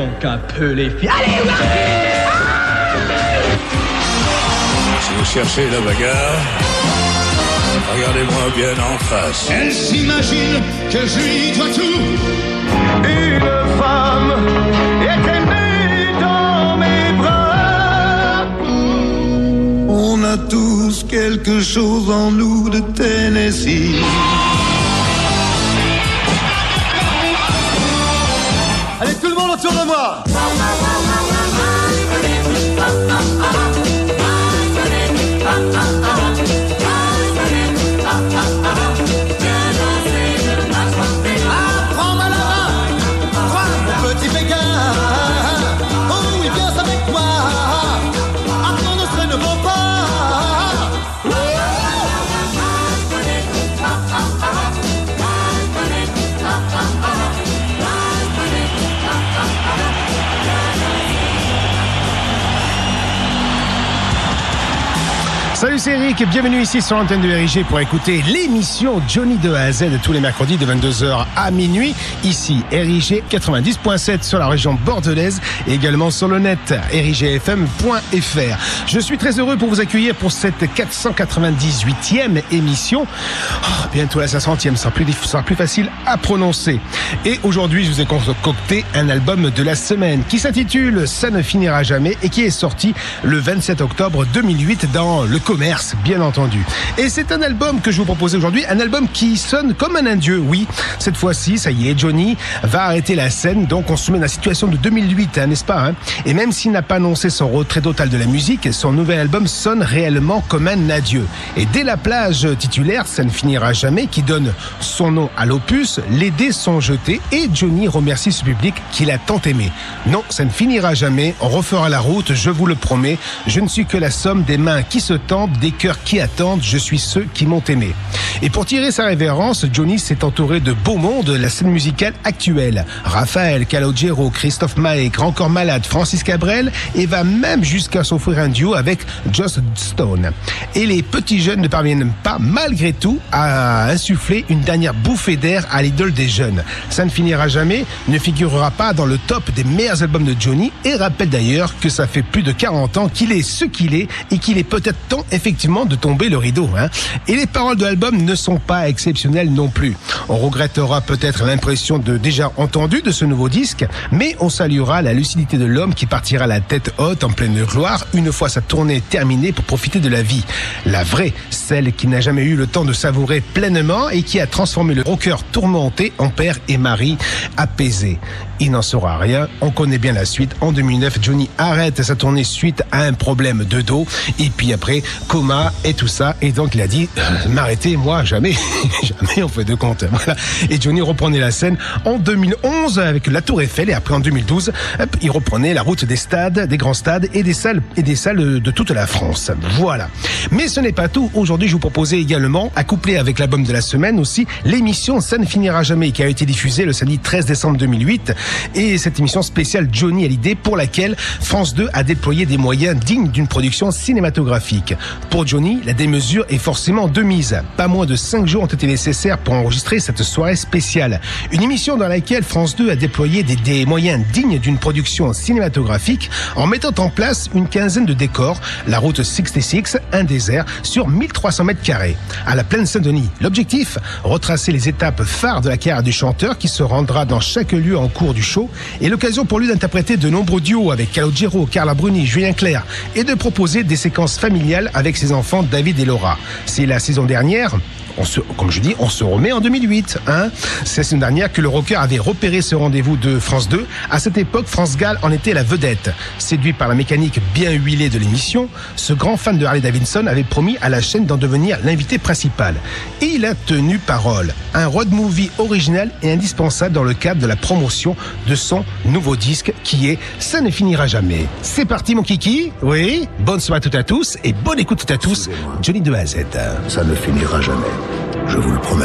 donc un peu les filles. Allez, si vous cherchez la bagarre, regardez-moi bien en face. Elle s'imagine que je lui dois tout. Une femme était née dans mes bras. On a tous quelque chose en nous de Tennessee. Allez, tout le monde autour de moi. Apprends-moi la main, toi, mon petit Pékin. Oh oui, viens avec moi. Apprendre ce ne vaut pas. Salut, c'est Eric, bienvenue ici sur l'antenne de RIG pour écouter l'émission Johnny de A à Z tous les mercredis de 22h à minuit. Ici, RIG 90.7 sur la région bordelaise et également sur le net, rigfm.fr. Je suis très heureux pour vous accueillir pour cette 498e émission. Oh, bientôt la 500e, ça sera plus facile à prononcer. Et aujourd'hui, je vous ai concocté un album de la semaine qui s'intitule Ça ne finira jamais et qui est sorti le 27 octobre 2008 dans le commerce, bien entendu. Et c'est un album que je vous propose aujourd'hui, un album qui sonne comme un adieu. Oui, cette fois-ci, ça y est, Johnny va arrêter la scène, donc on se met dans la situation de 2008, n'est-ce pas, hein? Et même s'il n'a pas annoncé son retrait total de la musique, son nouvel album sonne réellement comme un adieu. Et dès la plage titulaire, Ça ne finira jamais, qui donne son nom à l'opus, les dés sont jetés et Johnny remercie ce public qu'il a tant aimé. Non, ça ne finira jamais, on refera la route, je vous le promets, je ne suis que la somme des mains qui se tendent, des cœurs qui attendent, je suis ceux qui m'ont aimé. Et pour tirer sa révérence, Johnny s'est entouré de beau monde de la scène musicale actuelle. Raphaël, Calogero, Christophe Maé, Grand Corps Malade, Francis Cabrel, et va même jusqu'à s'offrir un duo avec Joss Stone. Et les petits jeunes ne parviennent pas, malgré tout, à insuffler une dernière bouffée d'air à l'idole des jeunes. Ça ne finira jamais, ne figurera pas dans le top des meilleurs albums de Johnny, et rappelle d'ailleurs que ça fait plus de 40 ans qu'il est ce qu'il est, et qu'il est peut-être temps effectivement de tomber le rideau, hein. Et les paroles de l'album ne sont pas exceptionnelles non plus. On regrettera peut-être l'impression de déjà entendu de ce nouveau disque, mais on saluera la lucidité de l'homme qui partira la tête haute en pleine gloire une fois sa tournée terminée pour profiter de la vie. La vraie, celle qui n'a jamais eu le temps de savourer pleinement et qui a transformé le rocker tourmenté en père et mari apaisé. Il n'en saura rien, on connaît bien la suite. En 2009, Johnny arrête sa tournée suite à un problème de dos, et puis après, coma et tout ça, et donc il a dit m'arrêter, moi, jamais, jamais on fait de compte. Voilà. Et Johnny reprenait la scène en 2011 avec la Tour Eiffel, et après en 2012, il reprenait la route des stades, des grands stades et des salles de toute la France. Voilà. Mais ce n'est pas tout. Aujourd'hui, je vous proposais également, accouplé avec l'album de la semaine aussi, l'émission Ça ne finira jamais, qui a été diffusée le samedi 13 décembre 2008. Et cette émission spéciale Johnny Hallyday, pour laquelle France 2 a déployé des moyens dignes d'une production cinématographique. Pour Johnny, la démesure est forcément de mise. Pas moins de 5 jours ont été nécessaires pour enregistrer cette soirée spéciale. Une émission dans laquelle France 2 a déployé des moyens dignes d'une production cinématographique en mettant en place une quinzaine de décors, la route 66, un désert sur 1300 mètres carrés, à la plaine Saint-Denis. L'objectif, retracer les étapes phares de la carrière du chanteur qui se rendra dans chaque lieu en cours du show, et l'occasion pour lui d'interpréter de nombreux duos avec Calogero, Carla Bruni, Julien Clerc, et de proposer des séquences familiales avec ses enfants David et Laura. C'est la saison dernière, comme je dis, on se remet en 2008, hein. C'est la saison dernière que le rocker avait repéré ce rendez-vous de France 2. À cette époque, France Gall en était la vedette. Séduit par la mécanique bien huilée de l'émission, ce grand fan de Harley Davidson avait promis à la chaîne d'en devenir l'invité principal. Et il a tenu parole. Un road movie original et indispensable dans le cadre de la promotion de son nouveau disque qui est Ça ne finira jamais. C'est parti mon kiki. Oui, bonne soirée à toutes et à tous et bonne écoute à toutes et à tous. Johnny de A à Z. Ça ne finira jamais. Je vous le promets.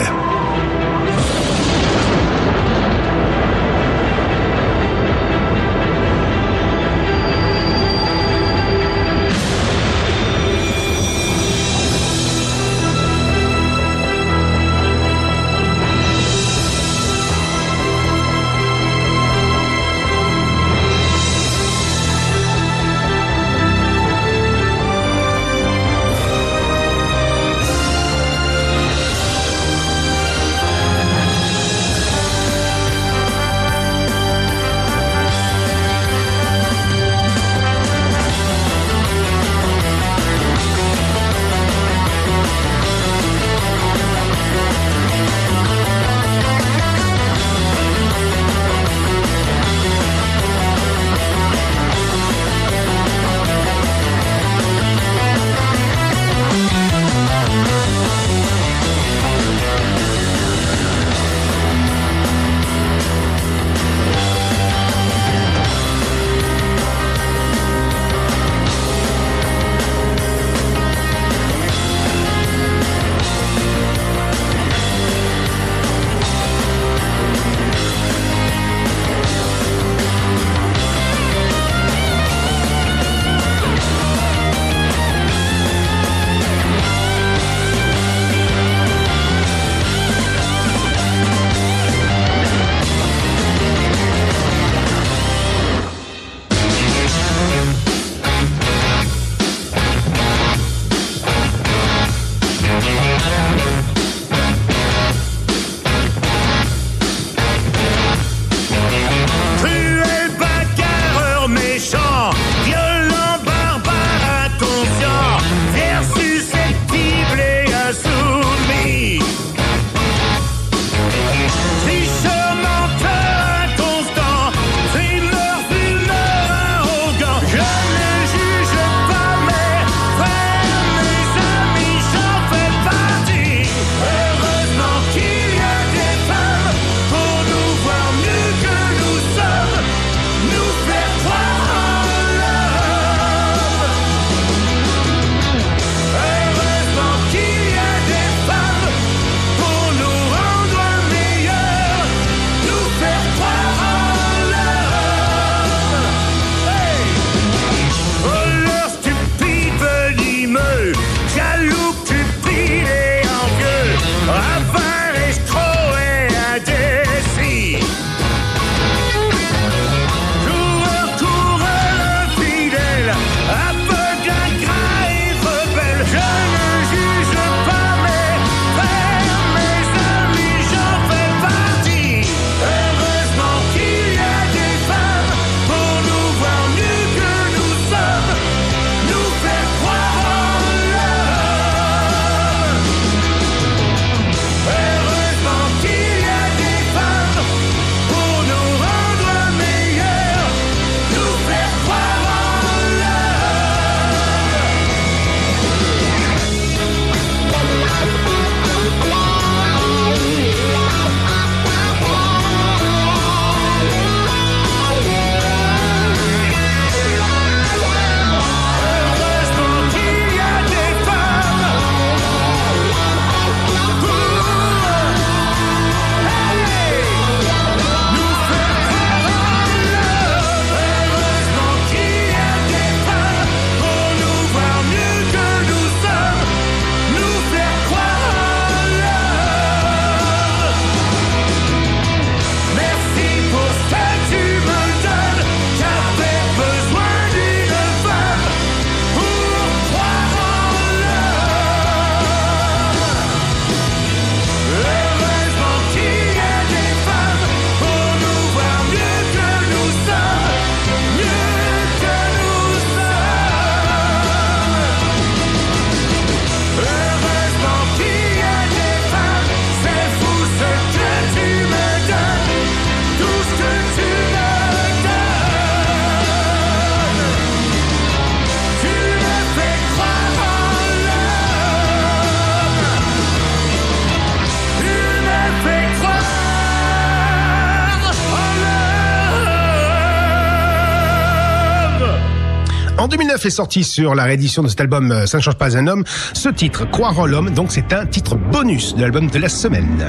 En 2009 est sorti sur la réédition de cet album Ça ne change pas un homme, ce titre, Croire en l'homme, donc c'est un titre bonus de l'album de la semaine.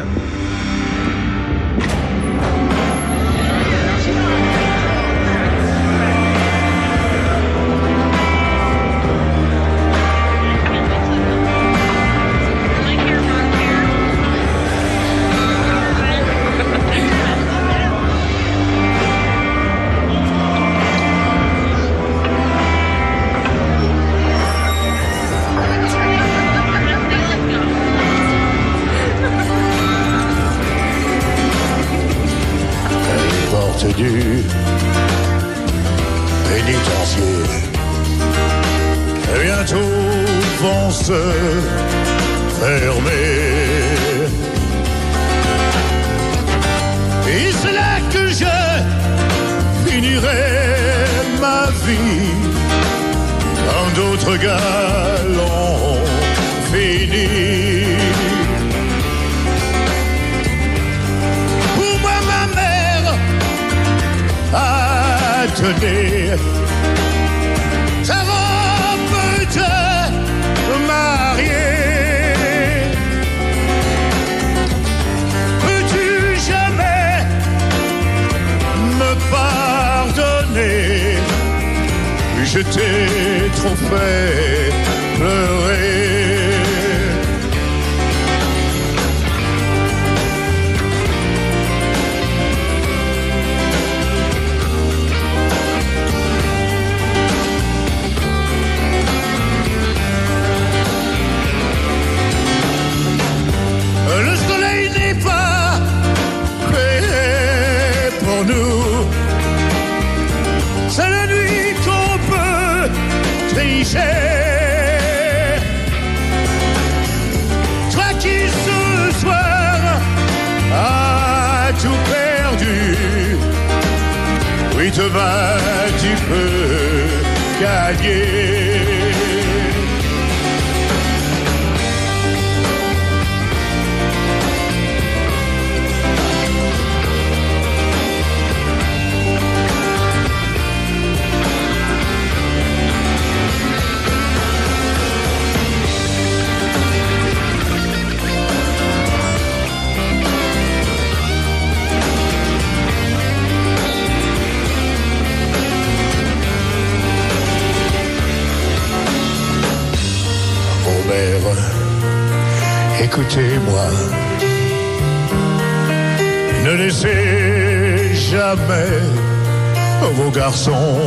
Du pénitencier et bientôt vont se fermer. Et c'est là que je finirai ma vie comme d'autres gars l'ont fini. Tenez sa robe de mariée. Peux-tu jamais me pardonner? Je t'ai trop fait pleurer. C'est la nuit qu'on peut tricher. Toi qui ce soir as tout perdu, oui demain tu peux gagner. Écoutez-moi, ne laissez jamais vos garçons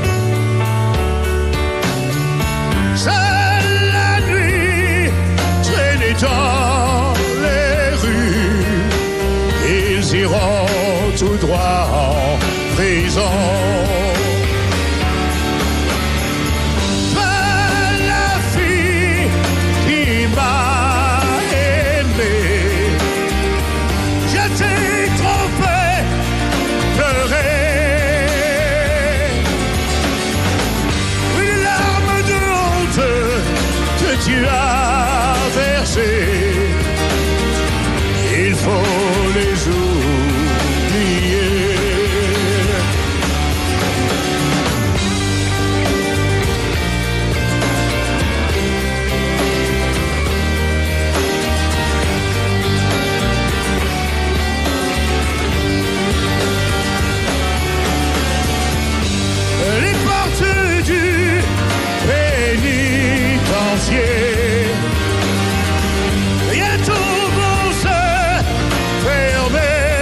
seuls la nuit traîner dans les rues. Ils iront tout droit en prison. Tu as versé, il faut les oublier. Les portes du pénitencier bientôt vont se fermer.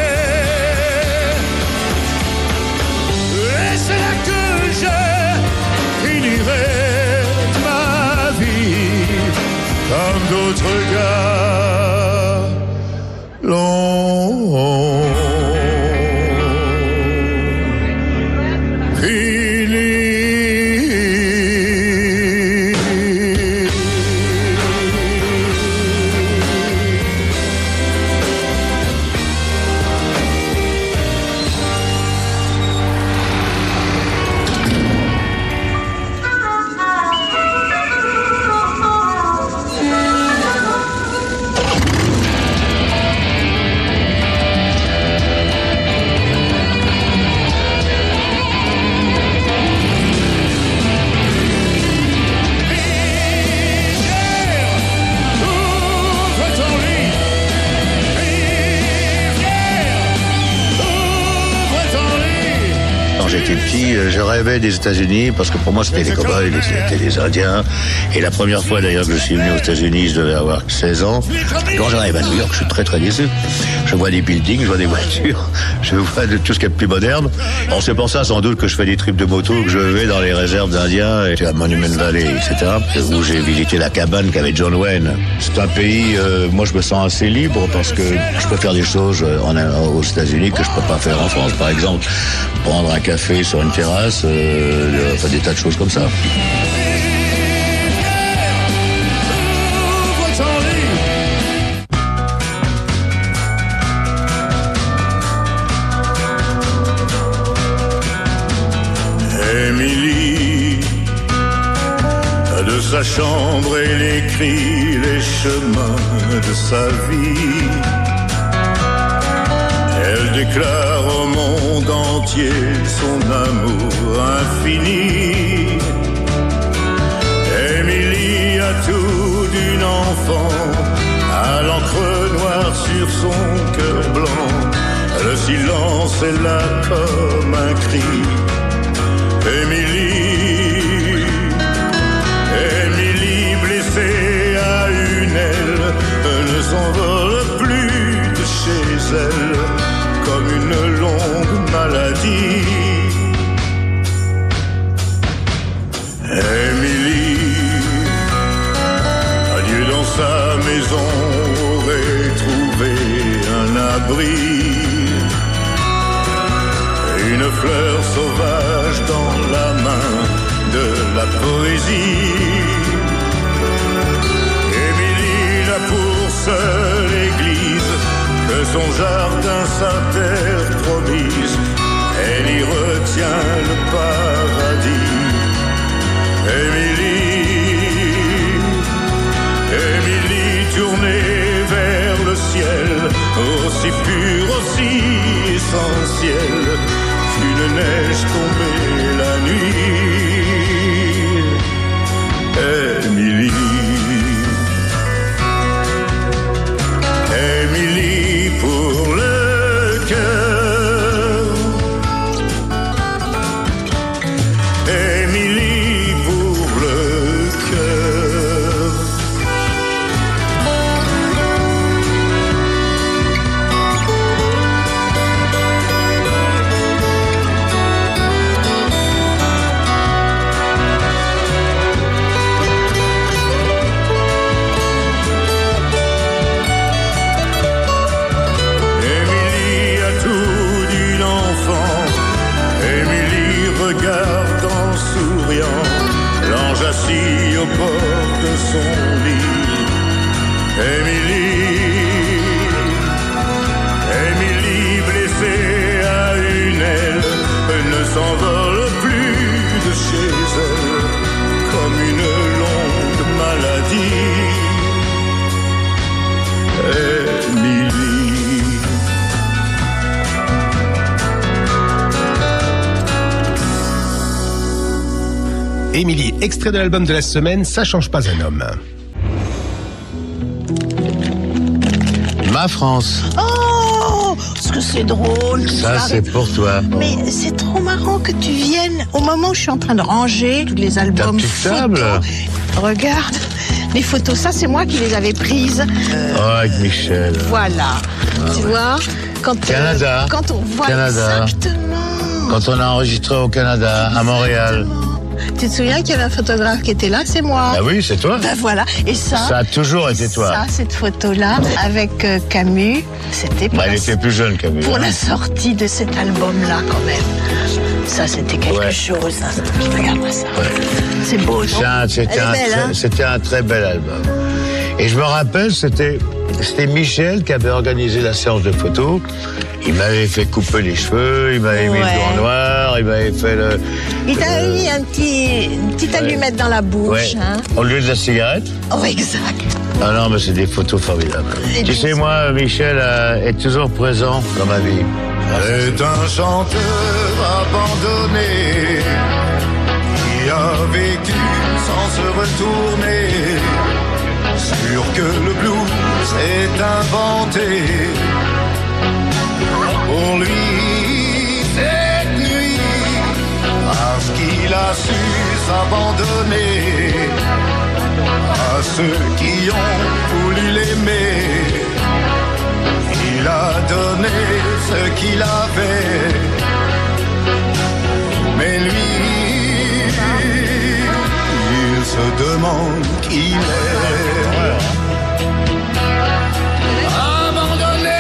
Et c'est là que je finirai ma vie comme d'autres gars l'ont fini. j'étais petit, je rêvais des États-Unis parce que pour moi c'était les cow-boys, c'était les Indiens. Et la première fois d'ailleurs que je suis venu aux États-Unis, je devais avoir 16 ans. Et quand j'arrive à New York, je suis très très déçu. Je vois des buildings, je vois des voitures, je vois de tout ce qui est plus moderne. Bon, c'est pour ça sans doute que je fais des trips de moto, que je vais dans les réserves d'Indiens et à Monument Valley, etc. Où j'ai visité la cabane qu'avait John Wayne. C'est un pays, moi je me sens assez libre parce que je peux faire des choses aux États-Unis que je peux pas faire en France. Par exemple, prendre un café sur une terrasse, enfin des tas de choses comme ça. Émilie, de sa chambre, elle écrit les chemins de sa vie. Elle déclare au monde entier son amour infini. Émilie a tout d'une enfant, à l'encre noire sur son cœur blanc. Le silence est là comme un cri. Émilie, Émilie blessée à une aile, ne s'envole plus de chez elle comme une longue maladie. Émilie, adieu dans sa maison, aurait trouvé un abri. Une fleur sauvage dans la main de la poésie. Émilie n'a pour seule église que son jardin, sa terre promise. Elle y retient le paradis. Émilie tournée vers le ciel, aussi pure, aussi essentielle qu'une neige tombée la nuit. Émilie, Émilie pour le cœur, Émilie pour le cœur. Regarde en souriant l'ange assis au bord de son lit. Émilie blessée à une aile, ne s'envole plus de chez elle comme une longue maladie. Émilie. Émilie, extrait de l'album de la semaine, Ça change pas un homme. Ma France. Oh, ce que c'est drôle. Ça, c'est pour toi. Mais c'est trop marrant que tu viennes au moment où je suis en train de ranger tous les albums photos. Regarde, les photos, ça c'est moi qui les avais prises. Oh, avec Michel. Voilà, tu vois Canada. Quand on voit Canada. Exactement. Quand on a enregistré au Canada, à Montréal. Tu te souviens qu'il y avait un photographe qui était là, c'est moi. Ah oui, c'est toi. Ben voilà, et ça a toujours été toi. Ça, cette photo-là, avec Camus, c'était pour, elle était plus jeune, Camus. Pour la sortie de cet album-là, quand même. Ça, c'était quelque chose. Ça. Regarde-moi ça. Ouais. C'est beau, non? C'était un très bel album. Et je me rappelle, c'était Michel qui avait organisé la séance de photos. Il m'avait fait couper les cheveux, il m'avait mis le blanc noir, il m'avait fait le... Il t'a mis une petite allumette dans la bouche. Hein. Au lieu de la cigarette. Oh, exact. Ah non, mais c'est des photos formidables. Tu sais, moi, Michel est toujours présent dans ma vie. C'est un chanteur abandonné qui a vécu sans se retourner. Sûr que le blues est inventé. Pour lui, cette nuit ceux qui ont voulu l'aimer. Il a donné ce qu'il avait, mais lui, il se demande qui il est. Abandonné.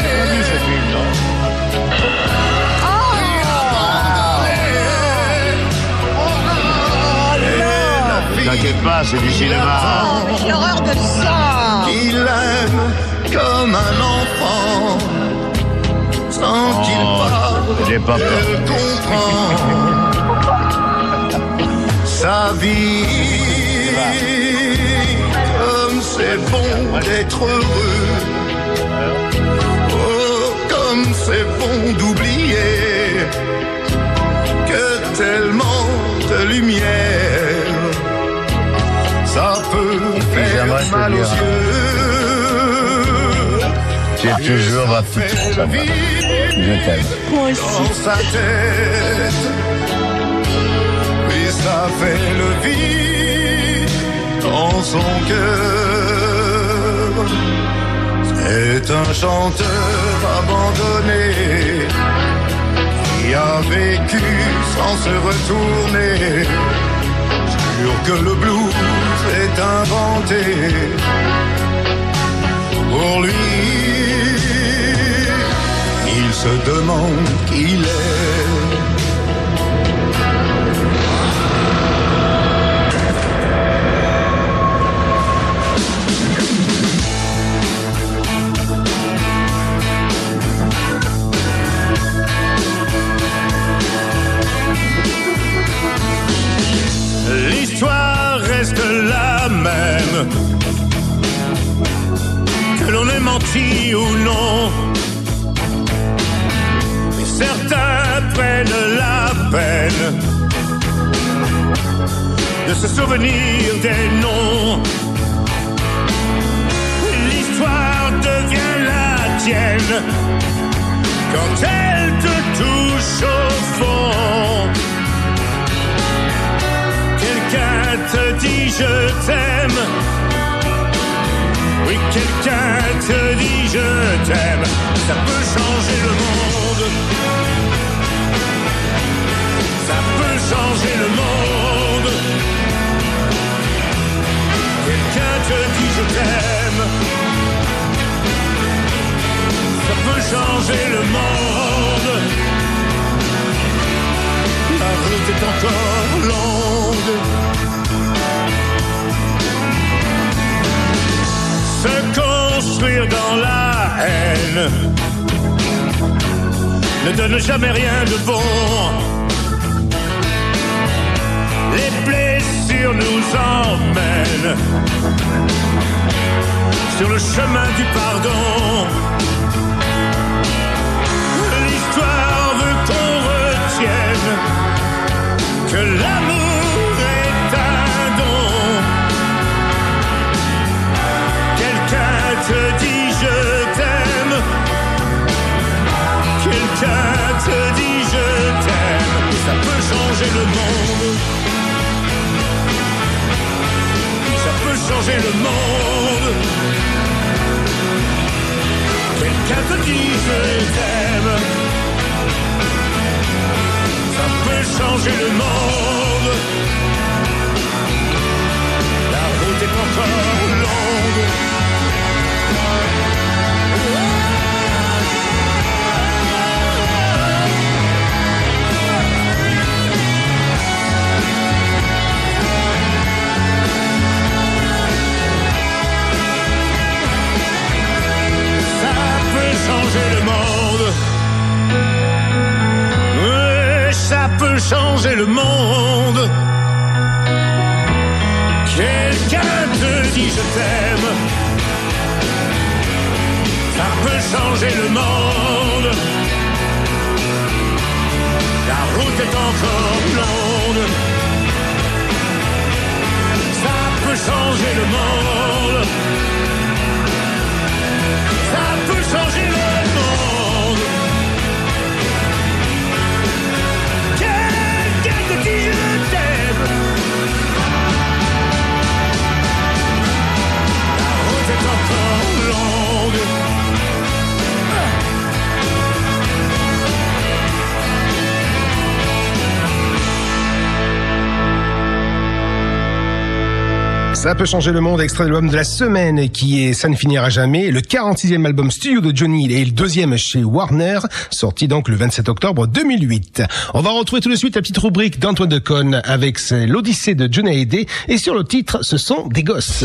T'inquiète pas, c'est du cinéma. J'ai horreur de ça. Il aime comme un enfant, sans qu'il parle, j'ai pas peur. elle comprend sa vie. Comme c'est bon d'être heureux, oh, comme c'est bon d'oublier que tellement de lumière ça peut faire mal aux yeux. Tu es toujours ma petite femme. Je t'aime. Moi aussi. Dans sa tête, et ça fait le vide dans son cœur. C'est un chanteur abandonné qui a vécu sans se retourner. Sûr que le blues est inventé pour lui. Il se demande qui il est. L'histoire reste la même, que l'on ait menti ou non. Mais certains prennent la peine de se souvenir des noms. L'histoire devient la tienne quand elle te touche au fond. Quelqu'un te dit je t'aime. Oui, quelqu'un te dit je t'aime. Ça peut changer le monde. Ça peut changer le monde. Quelqu'un te dit je t'aime. Ça peut changer le monde. La route est encore longue. Se construire dans la haine ne donne jamais rien de bon. Les blessures nous emmènent sur le chemin du pardon. L'histoire veut qu'on retienne que l'amour est un don. Quelqu'un te dit je t'aime. Quelqu'un te dit je t'aime. Ça peut changer le monde. Ça peut changer le monde. Quelqu'un te dit je t'aime. Ça peut changer le monde. La route est encore longue. Ça peut changer le monde. Ça peut changer le monde. Quelqu'un te dit je t'aime. Ça peut changer le monde. La route est encore longue. Ça peut changer le monde. Ça peut changer le monde. Ça peut changer le monde, extrait de l'album de la semaine qui est Ça ne finira jamais, le 46e album studio de Johnny et le 2e chez Warner, sorti donc le 27 octobre 2008. On va retrouver tout de suite la petite rubrique d'Antoine Decaune avec l'Odyssée de Johnny Hallyday et sur le titre, ce sont des gosses.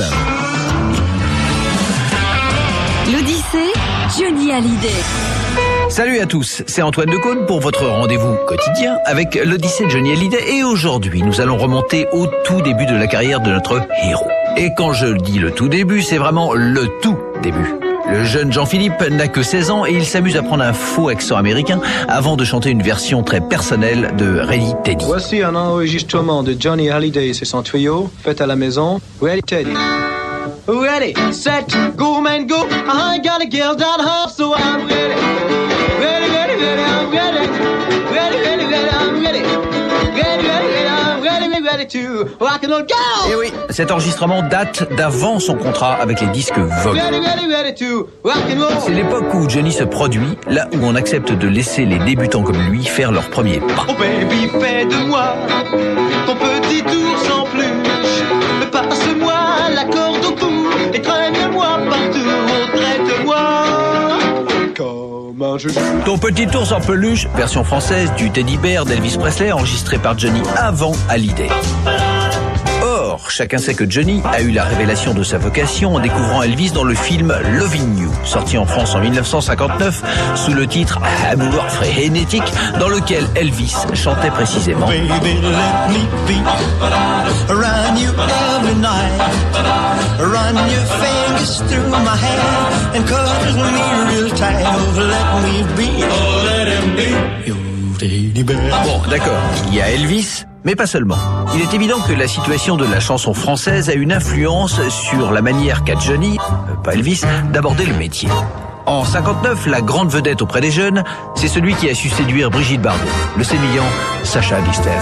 L'Odyssée, Johnny Hallyday. Salut à tous, c'est Antoine Decaune pour votre rendez-vous quotidien avec l'Odyssée de Johnny Hallyday et aujourd'hui nous allons remonter au tout début de la carrière de notre héros. Et quand je dis le tout début, c'est vraiment le tout début. Le jeune Jean-Philippe n'a que 16 ans et il s'amuse à prendre un faux accent américain avant de chanter une version très personnelle de Ready Teddy. Voici un enregistrement de Johnny Hallyday et son trio, fait à la maison, Ready Teddy. Ready, set, go man go, I ain't got a girl down the hall, so I'm ready. Ready, ready, ready, I'm ready. Ready, ready, ready, I'm ready. Ready, ready, ready, I'm ready, ready to rock and roll, go! Et oui, cet enregistrement date d'avant son contrat avec les disques Vogue. Ready, ready, ready to rock and roll. C'est l'époque où Johnny se produit, là où on accepte de laisser les débutants comme lui faire leurs premiers pas. Oh baby, fais de moi ton petit tour sans peluche. Mais passe-moi la corde au cou et traîne-moi partout, traite-moi comme un jeu. Ton petit ours en peluche, version française du Teddy Bear d'Elvis Presley, enregistré par Johnny avant Hallyday. Or, chacun sait que Johnny a eu la révélation de sa vocation en découvrant Elvis dans le film Loving You, sorti en France en 1959 sous le titre Amour frénétique, dans lequel Elvis chantait précisément Baby, let me be around you every night. Run your fingers through my hair and cuddle me real tight. Oh, let me be, oh, let him be your teddy bear. Bon, d'accord, il y a Elvis, mais pas seulement. Il est évident que la situation de la chanson française a une influence sur la manière qu'a Johnny, pas Elvis, d'aborder le métier. En 59, la grande vedette auprès des jeunes, c'est celui qui a su séduire Brigitte Bardot, le sémillant Sacha Distel.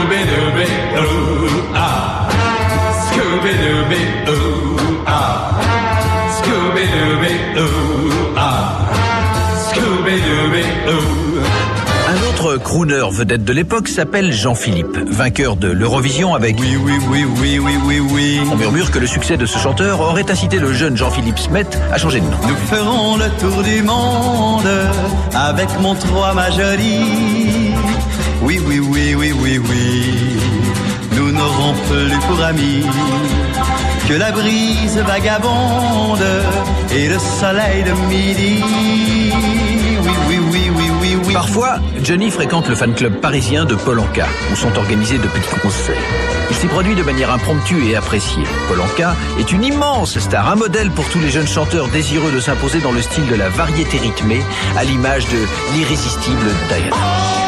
Un autre crooner vedette de l'époque s'appelle Jean-Philippe, vainqueur de l'Eurovision avec Oui, oui, oui, oui, oui, oui, oui. On murmure que le succès de ce chanteur aurait incité le jeune Jean-Philippe Smet à changer de nom. Nous ferons le tour du monde avec mon trois ma jolie. Oui, oui, oui, oui, oui, oui. Nous n'aurons plus pour amis que la brise vagabonde et le soleil de midi. Oui, oui, oui, oui, oui, oui. Parfois, Johnny fréquente le fan club parisien de Paul Anka, où sont organisés de petits concerts. Il s'y produit de manière impromptue et appréciée. Paul Anka est une immense star, un modèle pour tous les jeunes chanteurs désireux de s'imposer dans le style de la variété rythmée, à l'image de l'irrésistible Diana.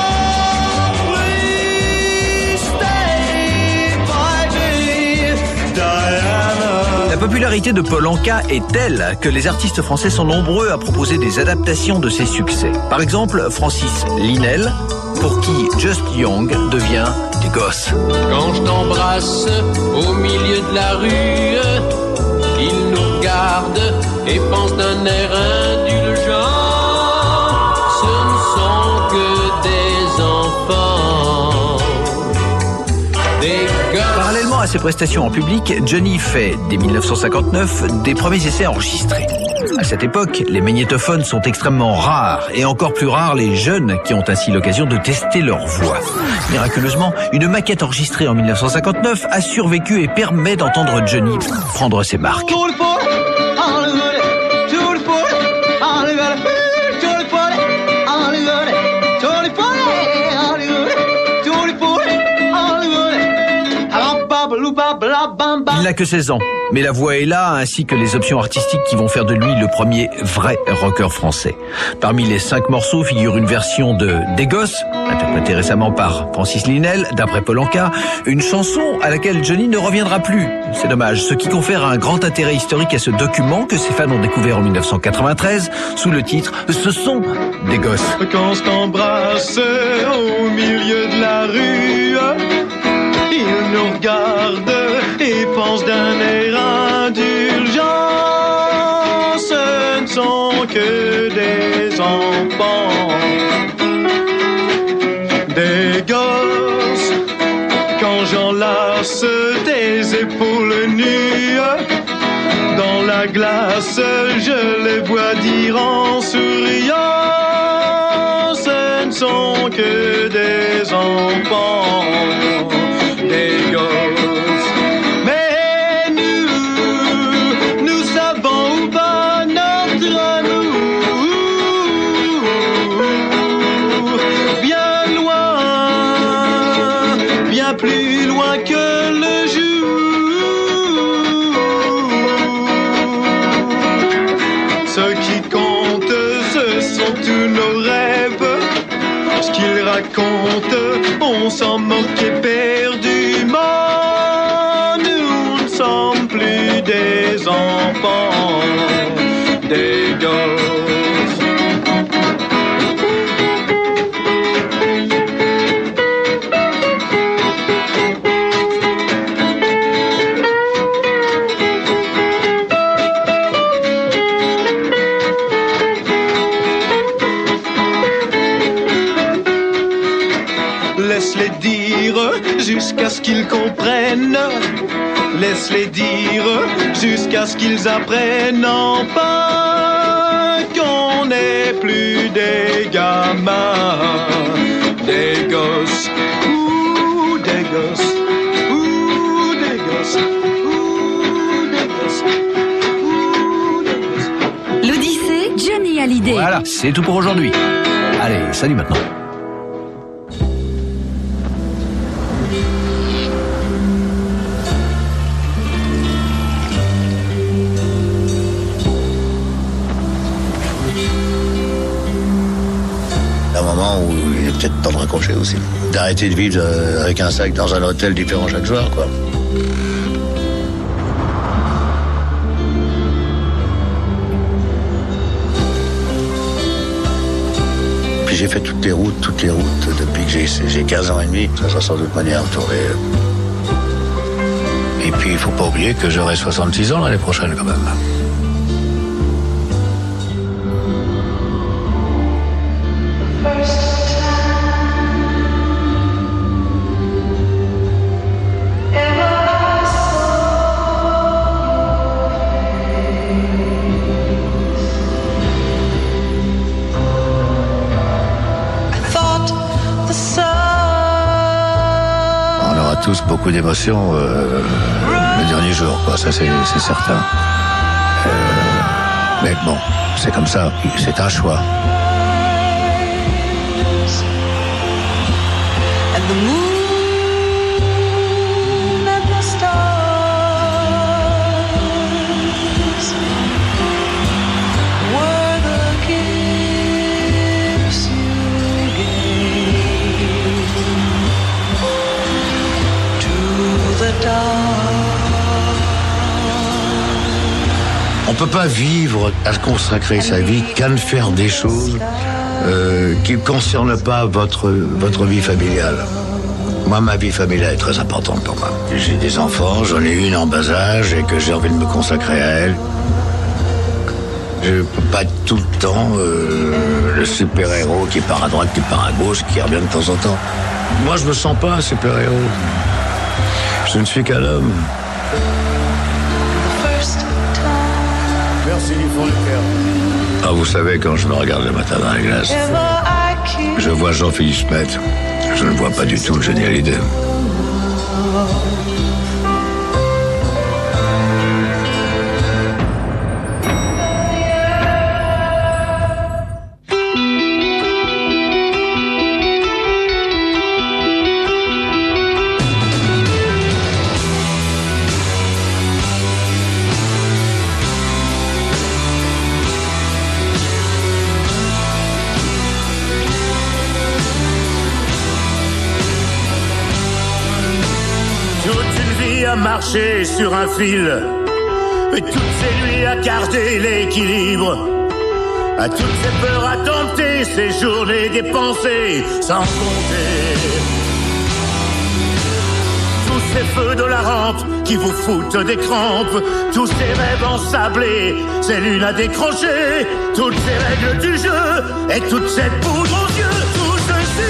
La popularité de Paul Anka est telle que les artistes français sont nombreux à proposer des adaptations de ses succès. Par exemple, Francis Linel, pour qui Just Young devient des gosses. Quand je t'embrasse au milieu de la rue, il nous regarde et pense d'un air indulgent. Ce ne sont que des enfants, des gosses. Parallèlement à ses prestations en public, Johnny fait, dès 1959, des premiers essais enregistrés. À cette époque, les magnétophones sont extrêmement rares, et encore plus rares les jeunes qui ont ainsi l'occasion de tester leur voix. Miraculeusement, une maquette enregistrée en 1959 a survécu et permet d'entendre Johnny prendre ses marques. Il n'a que 16 ans, mais la voix est là, ainsi que les options artistiques qui vont faire de lui le premier vrai rocker français. Parmi les 5 morceaux figure une version de Des Gosses, interprétée récemment par Francis Linel, d'après Paul Anka, une chanson à laquelle Johnny ne reviendra plus. C'est dommage, ce qui confère un grand intérêt historique à ce document que ses fans ont découvert en 1993 sous le titre « Ce sont des gosses ». Quand je t'embrasse au milieu de la rue, il nous regarde et pense d'un air indulgent. Ce ne sont que des enfants, des gosses. Quand j'enlace tes épaules nues, la glace, je les vois dire en souriant, ce ne sont que des enfants, des gosses. Mais nous savons où va notre amour, bien loin, bien plus loin que le jour. Ce qui compte, ce sont tous nos rêves. Ce qu'ils racontent, on s'en moque éperdument. Nous ne sommes plus des enfants, des gosses. Laisse-les dire jusqu'à ce qu'ils comprennent. Laisse-les dire jusqu'à ce qu'ils apprennent enfin qu'on n'est plus des gamins, des gosses, ou des gosses, ou des gosses, ou des gosses, ou des gosses. L'Odyssée, Johnny Hallyday. Voilà, c'est tout pour aujourd'hui. Allez, salut maintenant. Un moment où il est peut-être temps de raccrocher aussi. D'arrêter de vivre avec un sac dans un hôtel différent chaque soir, quoi. Puis j'ai fait toutes les routes depuis que j'ai 15 ans et demi. Ça sera sans doute manière de tourner. Et puis il faut pas oublier que j'aurai 66 ans l'année prochaine quand même. Tous beaucoup d'émotions le dernier jour, quoi. Ça c'est certain. Mais bon, c'est comme ça, c'est un choix. On peut pas vivre à consacrer sa vie qu'à ne faire des choses qui ne concernent pas votre vie familiale. Moi, ma vie familiale est très importante pour moi. J'ai des enfants, j'en ai une en bas âge et que j'ai envie de me consacrer à elle. Je peux pas être tout le temps le super-héros qui part à droite, qui part à gauche, qui revient de temps en temps. Moi, je me sens pas un super-héros. Je ne suis qu'un homme. Merci du fond du cœur. Ah, vous savez, quand je me regarde le matin dans la glace, je vois Jean-Philippe Smet. Je ne vois pas du tout Johnny Hallyday. À marcher sur un fil, et toutes ces nuits à garder l'équilibre, à toutes ces peurs à dompter, ces journées dépensées sans compter, tous ces feux de la rampe qui vous foutent des crampes, tous ces rêves ensablés, ces lunes à décrocher, toutes ces règles du jeu et toute cette poudre aux yeux, tout ceci.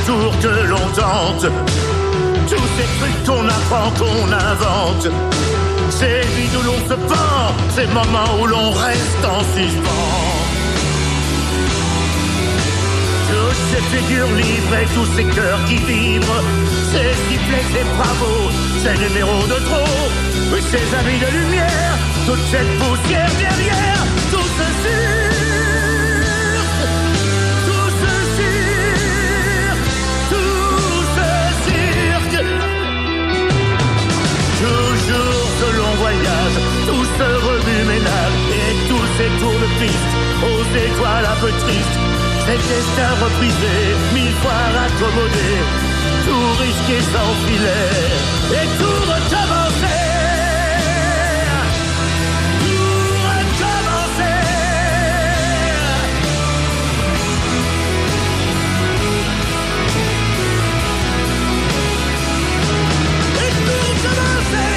tour que l'on tente. Tous ces trucs qu'on apprend, qu'on invente. Ces vies où l'on se pend, ces moments où l'on reste en suspens. Toutes ces figures libres et tous ces cœurs qui vibrent, ces sifflets, ces bravos, ces numéros de trop, oui, ces amis de lumière, toute cette poussière derrière, tout ce cirque, tout ce cirque, tout ce cirque. Toujours que l'on voyage, tout ce remue-ménage et tous ces tours de piste, aux étoiles un peu tristes. Ces destins reprisés, 1000 fois raccommodés, tout risqué sans filet, et tout recommencer. Tout recommencer. Et tout recommencer.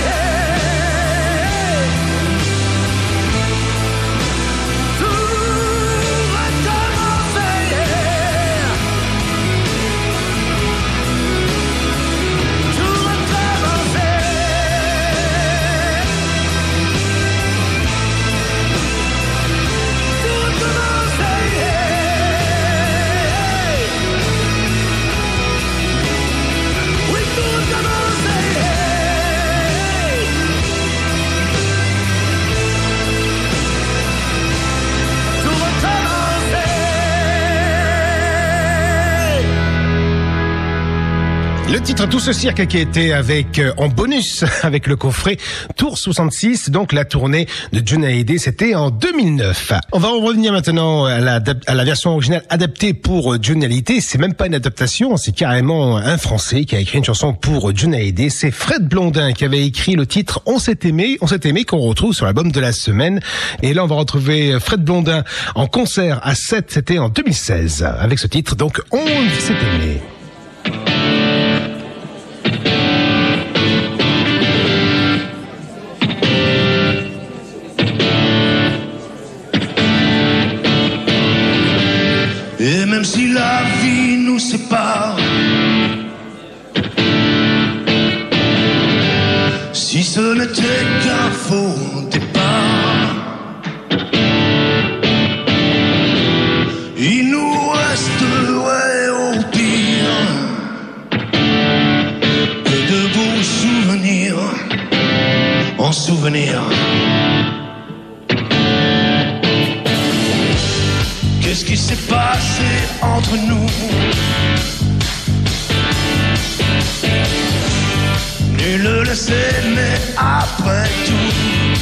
Le titre Tout ce cirque qui était avec en bonus avec le coffret Tour 66, donc la tournée de Johnny Hallyday, c'était en 2009. On va revenir maintenant à la version originale adaptée pour Johnny Hallyday. C'est même pas une adaptation, c'est carrément un Français qui a écrit une chanson pour Johnny Hallyday. C'est Fred Blondin qui avait écrit le titre On s'est aimé qu'on retrouve sur l'album de la semaine. Et là on va retrouver Fred Blondin en concert à 7, c'était en 2016 avec ce titre, donc On s'est aimé. Et même si la vie nous sépare, si ce n'était qu'un faux départ, il nous resterait au pire que de beaux souvenirs en souvenirs. Qu'est-ce qui s'est passé entre nous? Nul ne le sait, mais après tout,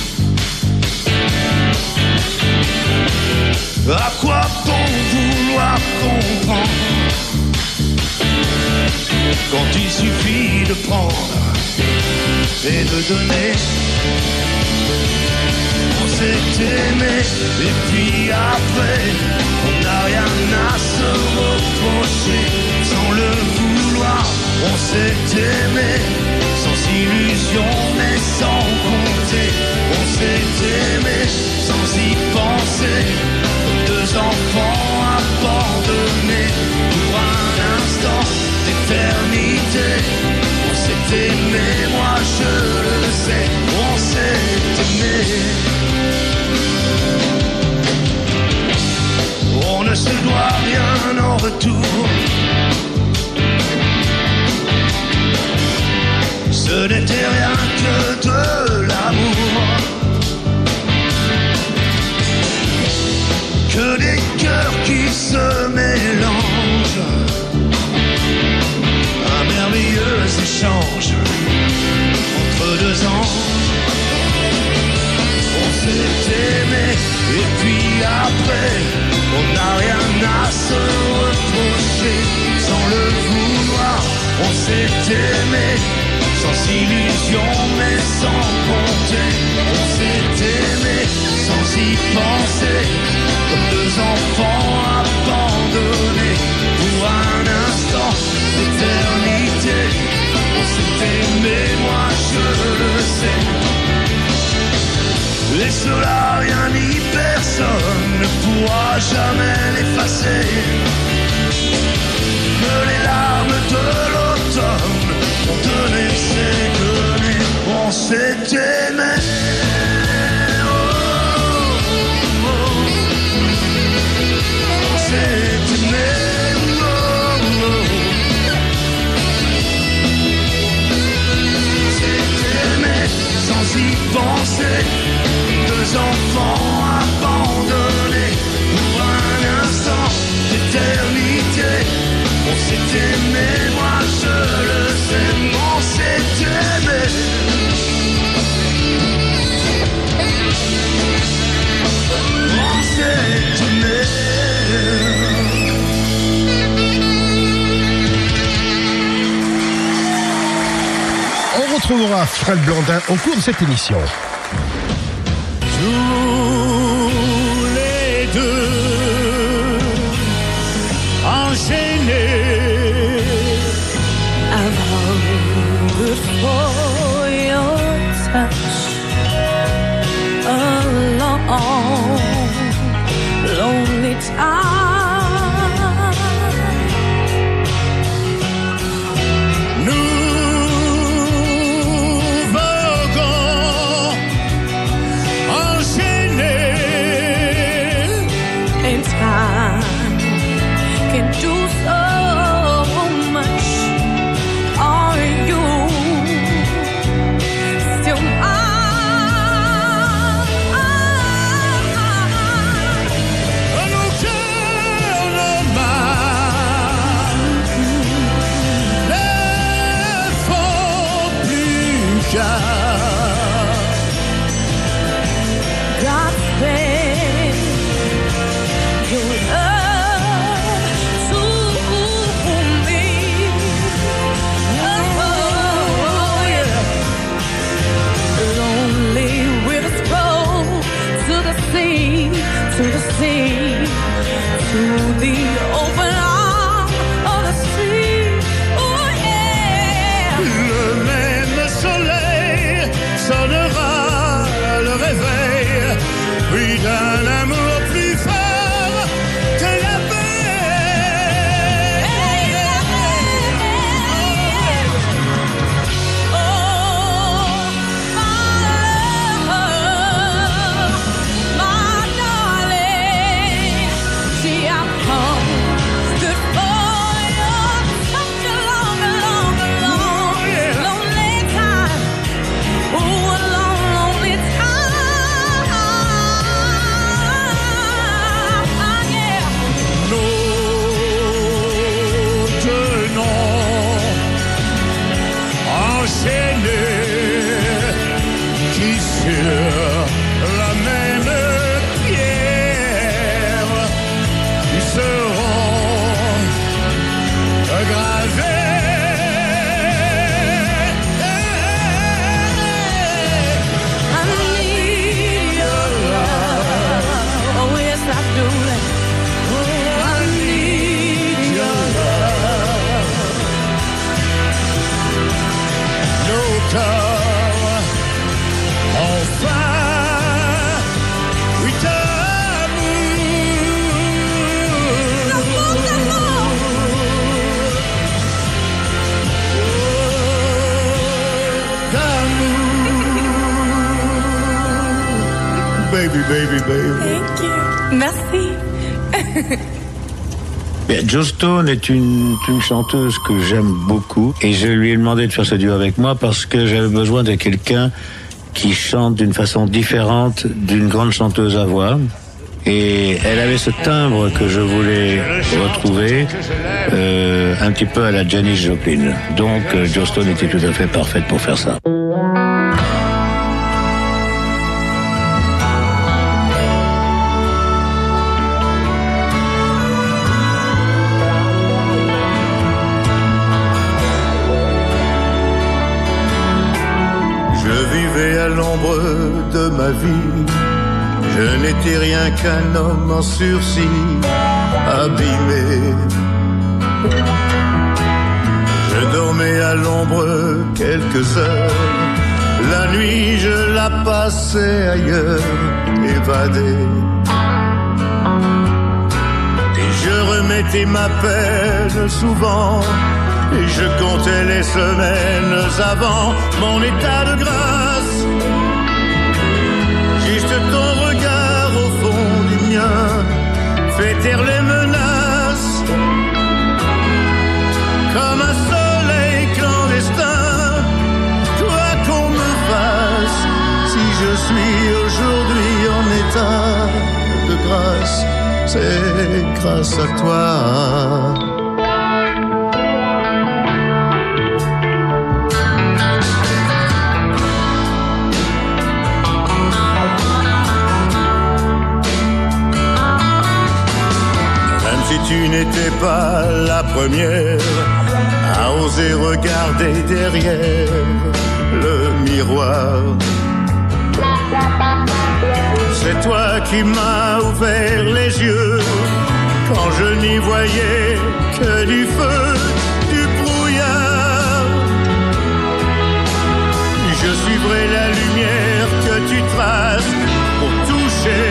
à quoi bon vouloir comprendre quand il suffit de prendre et de donner? On s'est aimé et puis après on n'a rien à se reprocher. Sans le vouloir, on s'est aimé sans illusion mais sans compter. On s'est aimé sans y penser, comme deux enfants abandonnés pour un instant d'éternité. On s'est aimé, moi je le sais, on s'est aimé. On ne se doit rien en retour. Ce n'était rien que de l'amour, que des cœurs qui se mélangent, un merveilleux échange entre deux anges. On s'est aimé et puis après on n'a rien à se reprocher. Sans le vouloir, on s'est aimé sans illusion mais sans compter. On s'est aimé sans y penser, comme deux enfants abandonnés pour un instant d'éternité. On s'est aimé, moi je le sais, et cela rien ni personne ne pourra jamais l'effacer. Que les larmes retrouvera Fred Blondin au cours de cette émission. Tous les deux enchaînés before your touch, a long, lonely time. Nous voguons enchaînés, and time can do so much. Are you still mine? nos cœurs, nos mains ne font plus qu'un. God send your love to me. Oh, yeah. Lonely rivers flow to the sea, to the sea, to the open arm of the sea. Oh, yeah. Le même soleil sonnera le réveil, puis d'un amour plus fort que la paix. Oh, my darling, see I've come good for you. Such a long, lonely time. Oh, a long, lonely time. Yeah. Nos deux noms enchaînés qui sur la même pierre ils seront gravés. I need your love. Oh, yes, I do. I need your love. Nos corps enfin oui d'amour. Baby, baby, baby. Thank you. Merci. Bien, Jo Stone est une chanteuse que j'aime beaucoup et je lui ai demandé de faire ce duo avec moi parce que j'avais besoin de quelqu'un qui chante d'une façon différente d'une grande chanteuse à voix. Et elle avait ce timbre que je voulais retrouver, un petit peu à la Janis Joplin. Donc, Jo Stone était tout à fait parfaite pour faire ça. Je vivais à l'ombre de ma vie. Je n'étais rien qu'un homme en sursis, abîmé. Je dormais à l'ombre quelques heures. La nuit, je la passais ailleurs, évadé. Et je remettais ma peine souvent. Et je comptais les semaines avant mon état de grâce. Juste ton regard au fond du mien fait taire les menaces. Comme un soleil clandestin, toi qu'on me fasse. Si je suis aujourd'hui en état de grâce, c'est grâce à toi. Si tu n'étais pas la première à oser regarder derrière miroir. C'est toi qui m'as ouvert les yeux quand je n'y voyais que du feu, du brouillard. Je suivrai la lumière que tu traces pour toucher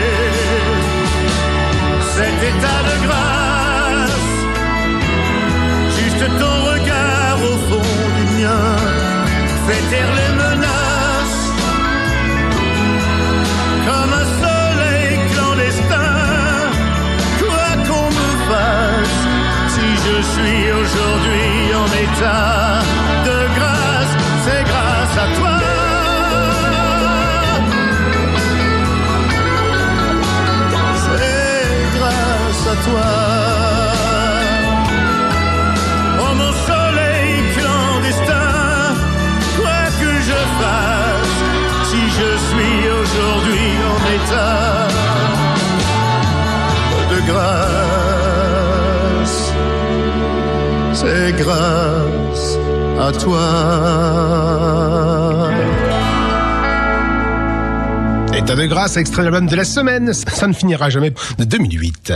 cet état de grâce. Juste ton regard au fond du mien fait taire les menaces. Comme un soleil clandestin, quoi qu'on me fasse, si je suis aujourd'hui en état de grâce, c'est grâce à toi. C'est grâce à toi. Oh mon soleil clandestin, quoi que je fasse, si je suis aujourd'hui en état de grâce, c'est grâce à toi. État de grâce, extrait de l'album de la semaine, ça ne finira jamais, de 2008.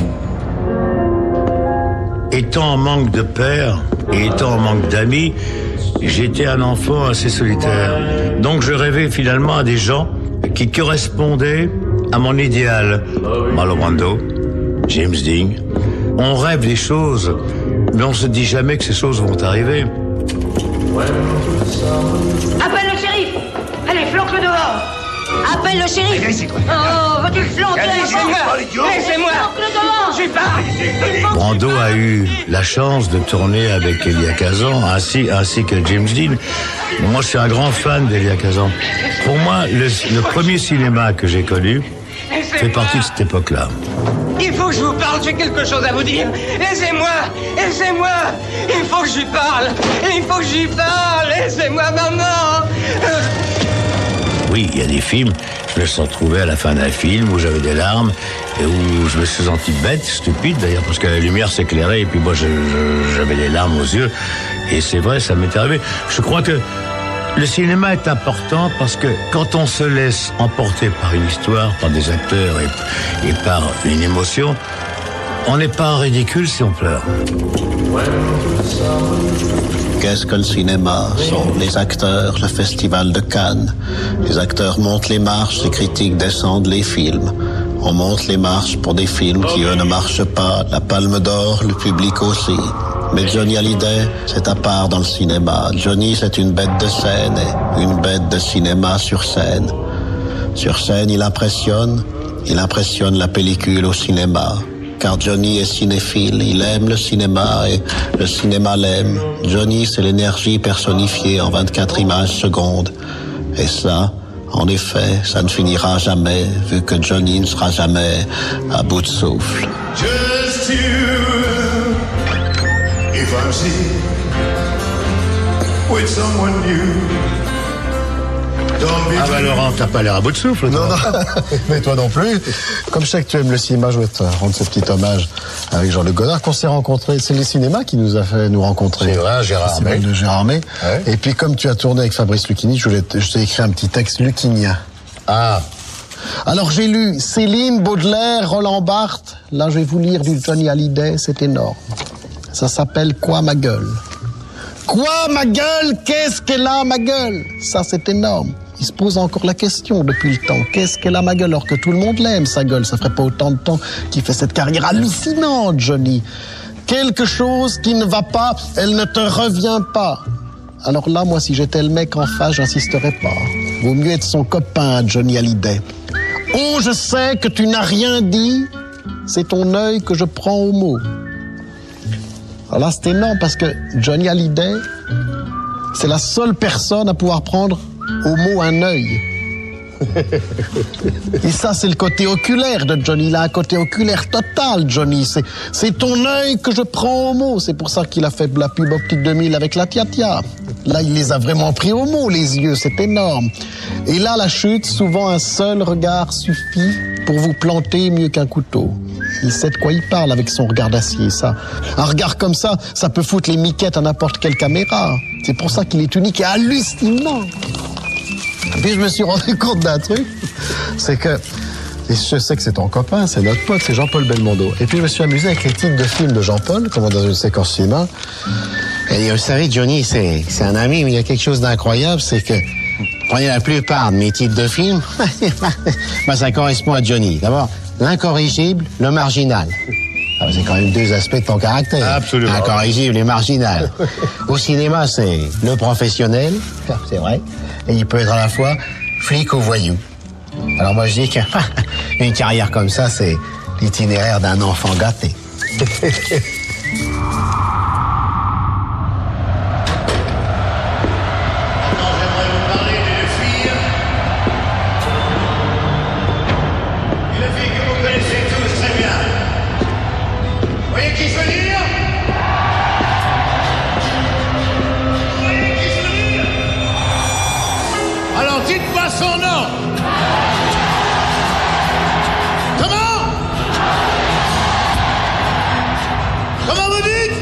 Étant en manque de père et étant en manque d'amis, j'étais un enfant assez solitaire. Donc je rêvais finalement à des gens qui correspondaient à mon idéal. Marlon Brando, James Dean. On rêve des choses, mais on se dit jamais que ces choses vont arriver. Appelle le shérif! Allez, flanque-le dehors! Appelle le shérif! Oh, vas-tu le flanquer? Laissez-moi! Flanque-le devant! Je suis pas! Brando a eu la chance de tourner avec Elia Kazan, ainsi que James Dean. Moi, je suis un grand fan d'Elia Kazan. Pour moi, le premier cinéma que j'ai connu fait partie de cette époque-là. Il faut que je vous parle, j'ai quelque chose à vous dire. Laissez-moi! Laissez-moi! Il faut que je lui parle! Il faut que je lui parle! Laissez-moi, maman! Oui, il y a des films, je me suis retrouvé à la fin d'un film où j'avais des larmes et où je me suis senti bête, stupide d'ailleurs, parce que la lumière s'éclairait et puis moi j'avais les larmes aux yeux. Et c'est vrai, ça m'est arrivé. Je crois que le cinéma est important parce que quand on se laisse emporter par une histoire, par des acteurs et par une émotion, on n'est pas en ridicule si on pleure. Qu'est-ce que le cinéma? Sont les acteurs, le festival de Cannes. Les acteurs montent les marches, les critiques descendent les films. On monte les marches pour des films qui, eux, ne marchent pas. La Palme d'Or, le public aussi. Mais Johnny Hallyday, c'est à part dans le cinéma. Johnny, c'est une bête de scène et une bête de cinéma sur scène. Sur scène, il impressionne la pellicule au cinéma. Car Johnny est cinéphile, il aime le cinéma et le cinéma l'aime. Johnny, c'est l'énergie personnifiée en 24 images secondes. Et ça, en effet, ça ne finira jamais, vu que Johnny ne sera jamais à bout de souffle. Just you, if I'm sick with someone new. Ah bah Laurent, t'as pas l'air à bout de souffle, toi. Non, mais toi non plus. Comme je sais que tu aimes le cinéma, je vais te rendre ce petit hommage avec Jean-Luc Godard, qu'on s'est rencontrés. C'est le cinéma qui nous a fait nous rencontrer. C'est vrai, Gérard Armé. De Gérard Armé. Ouais. Et puis comme tu as tourné avec Fabrice Lucchini, je t'ai écrit un petit texte lucinien. Ah. Alors j'ai lu Céline, Baudelaire, Roland Barthes. Là je vais vous lire du Johnny Hallyday, c'est énorme. Ça s'appelle Quoi ma gueule? Quoi ma gueule? Qu'est-ce qu'elle a ma gueule? Ça c'est énorme. Il se pose encore la question depuis le temps. Qu'est-ce qu'elle a ma gueule? Alors que tout le monde l'aime, sa gueule. Ça ferait pas autant de temps qu'il fait cette carrière hallucinante, Johnny. Quelque chose qui ne va pas, elle ne te revient pas. Alors là, moi, si j'étais le mec en face, j'insisterais pas. Vaut mieux être son copain, Johnny Hallyday. Oh, je sais que tu n'as rien dit. C'est ton œil que je prends au mot. Alors là, c'est énorme parce que Johnny Hallyday, c'est la seule personne à pouvoir prendre au mot un œil. Et ça, c'est le côté oculaire de Johnny. Il a un côté oculaire total, Johnny. C'est ton œil que je prends au mot. C'est pour ça qu'il a fait la pub Optique 2000 avec la Tia-Tia. Là, il les a vraiment pris au mot, les yeux. C'est énorme. Et là, la chute, souvent un seul regard suffit pour vous planter mieux qu'un couteau. Il sait de quoi il parle avec son regard d'acier, ça. Un regard comme ça, ça peut foutre les miquettes à n'importe quelle caméra. C'est pour ça qu'il est unique et hallucinant. puis je me suis rendu compte d'un truc, c'est que, et je sais que c'est ton copain, c'est notre pote, c'est Jean-Paul Belmondo. Et puis je me suis amusé avec les titres de films de Jean-Paul, comme dans une séquence cinéma. Et vous savez, Johnny, c'est un ami, mais il y a quelque chose d'incroyable, c'est que prenez la plupart de mes titres de films, ben, ça correspond à Johnny. D'abord, l'incorrigible, le marginal. Ah, c'est quand même deux aspects de ton caractère. Absolument. Incorrigible et marginal. Au cinéma, c'est le professionnel, c'est vrai, et il peut être à la fois flic ou voyou. Alors moi, je dis qu'une carrière comme ça, c'est l'itinéraire d'un enfant gâté. Son nom. Comment vous dites?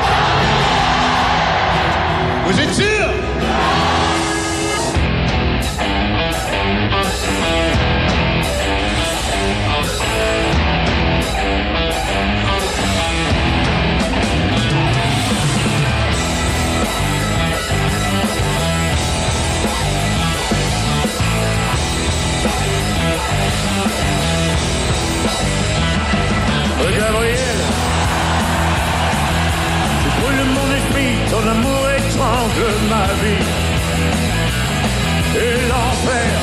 Vous êtes sûr? Gabriel, tu brûles mon esprit, ton amour étrangle ma vie. Et l'enfer,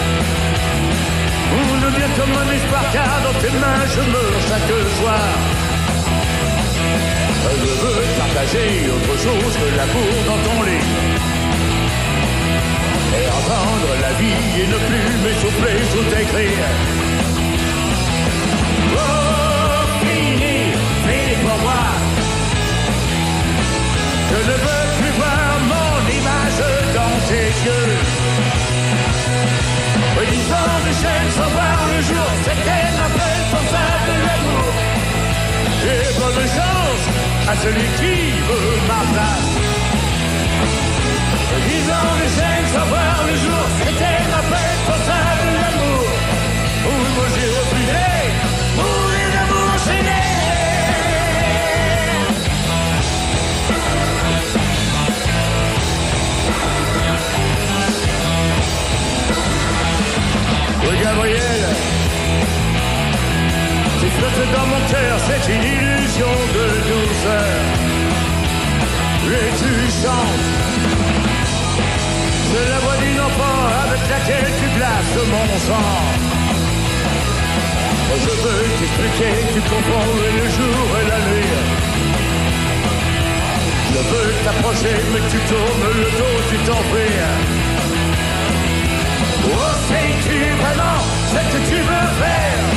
ne vient comme un espoir, car dans tes mains je meurs chaque soir. Je veux partager autre chose que l'amour dans ton lit. Et entendre la vie et ne plus m'essouffler sous tes cris. Fini pour moi. Je ne veux plus voir mon image dans tes yeux. 10 ans de chaîne sans voir le jour, c'était ma responsable de l'amour. Et bonne chance à celui qui veut ma place. 10 ans de chaîne sans voir le jour, c'était ma responsable de l'amour. Moi j'ai refusé, mourir d'amour enchaîné. Oui, Gabriel, tu flottes dans mon cœur, c'est une illusion de douceur. Et tu chantes de la voix d'une enfant avec laquelle tu glaces mon sang. Je veux t'expliquer, tu confonds le jour et la nuit. Je veux t'approcher, mais tu tournes le dos, tu t'enfuis. Oh, sais-tu vraiment ce que tu veux faire?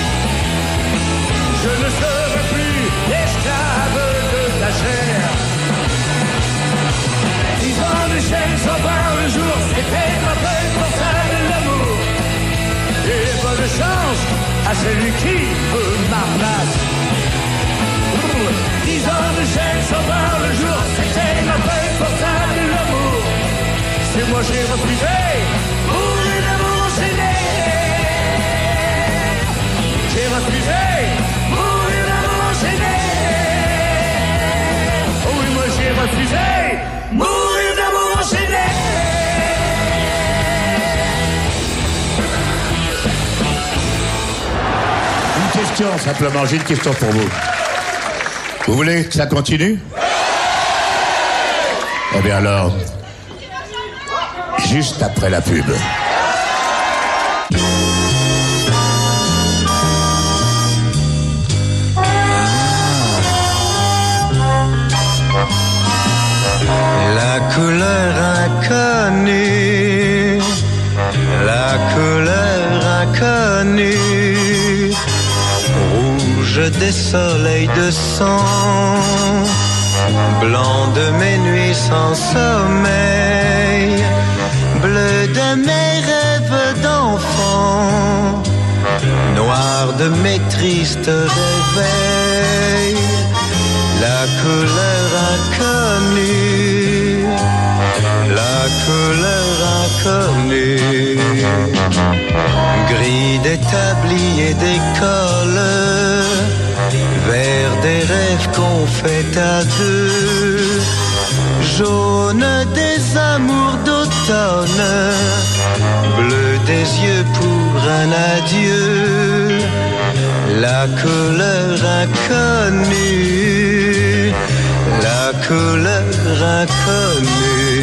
Je ne serai plus l'esclave de ta chair. 10 ans de chaîne sans voir le jour, c'était ma peine pour ça de l'amour. Et bonne chance à celui qui veut ma place. 10 ans de chaîne sans voir le jour, c'était ma peine pour ça de l'amour. C'est moi j'ai refusé. Mourir d'amour enchaîné. J'ai refusé. Mourir d'amour enchaîné. Oui, moi j'ai refusé. Mourir d'amour enchaîné. Une question simplement, j'ai une question pour vous. Vous voulez que ça continue? Eh bien alors, juste après la pub. La couleur inconnue, la couleur inconnue, rouge des soleils de sang, blanc de mes nuits sans sommeil, bleu de mes rêves d'enfant, noir de mes tristes réveils, la couleur inconnue, la couleur inconnue. et d'école, vers des rêves qu'on fait à deux, jaune des amours d'automne, bleu des yeux pour un adieu, la couleur inconnue, la couleur inconnue.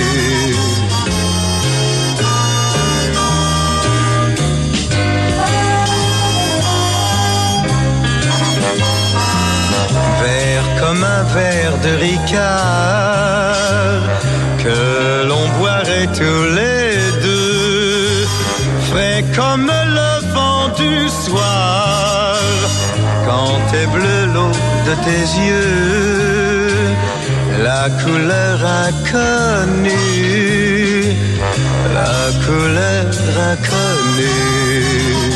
Vert comme un verre de Ricard que l'on boirait tous les deux, frais comme le vent du soir quand est bleu l'eau de tes yeux, la couleur inconnue, la couleur inconnue.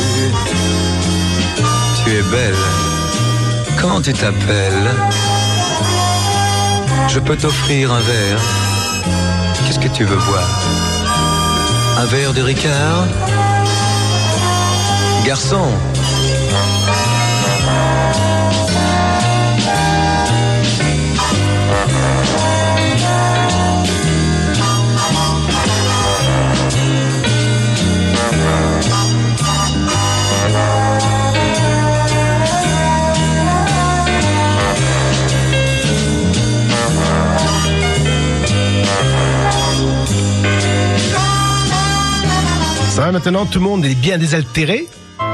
Tu es belle. Comment tu t'appelles? Je peux t'offrir un verre. Qu'est-ce que tu veux boire? Un verre de Ricard? Garçon. Ça va maintenant, tout le monde est bien désaltéré.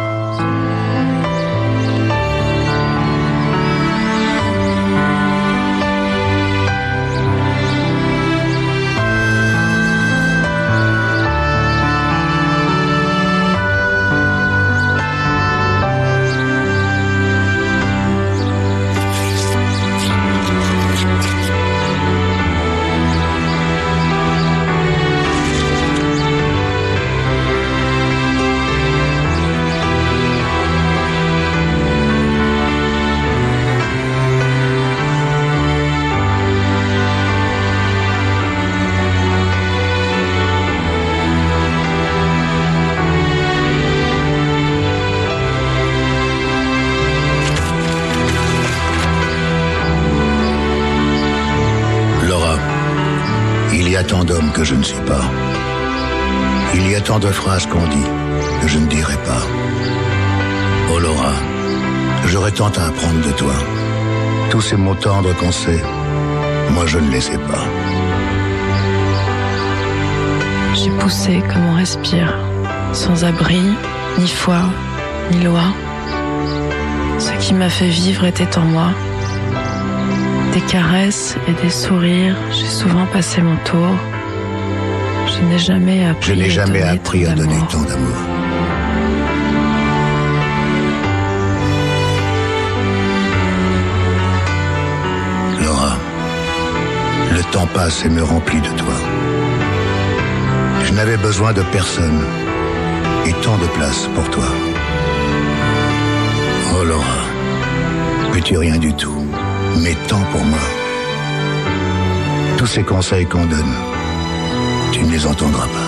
Il y a tant d'hommes que je ne suis pas. Il y a tant de phrases qu'on dit que je ne dirai pas. Oh Laura, j'aurais tant à apprendre de toi. Tous ces mots tendres qu'on sait, moi je ne les sais pas. J'ai poussé comme on respire, sans abri, ni foi, ni loi. Ce qui m'a fait vivre était en moi. Des caresses et des sourires, j'ai souvent passé mon tour. Je n'ai jamais appris à donner tant d'amour. Laura, le temps passe et me remplit de toi. Je n'avais besoin de personne et tant de place pour toi. Oh Laura, plus-tu rien du tout, mais tant pour moi. Tous ces conseils qu'on donne, tu ne les entendras pas.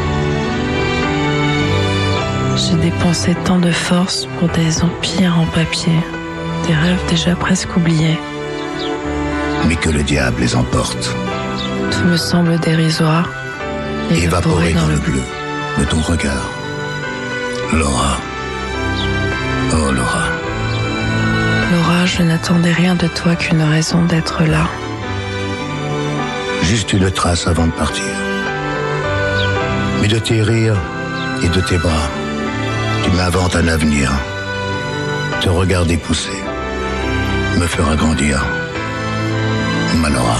J'ai dépensé tant de force pour des empires en papier, des rêves déjà presque oubliés. Mais que le diable les emporte. Tout me semble dérisoire, évaporé dans le bleu de ton regard. Laura. Oh Laura. Laura, je n'attendais rien de toi qu'une raison d'être là. Juste une trace avant de partir. Mais de tes rires et de tes bras, tu m'inventes un avenir. Te regarder pousser me fera grandir. Ma Laura.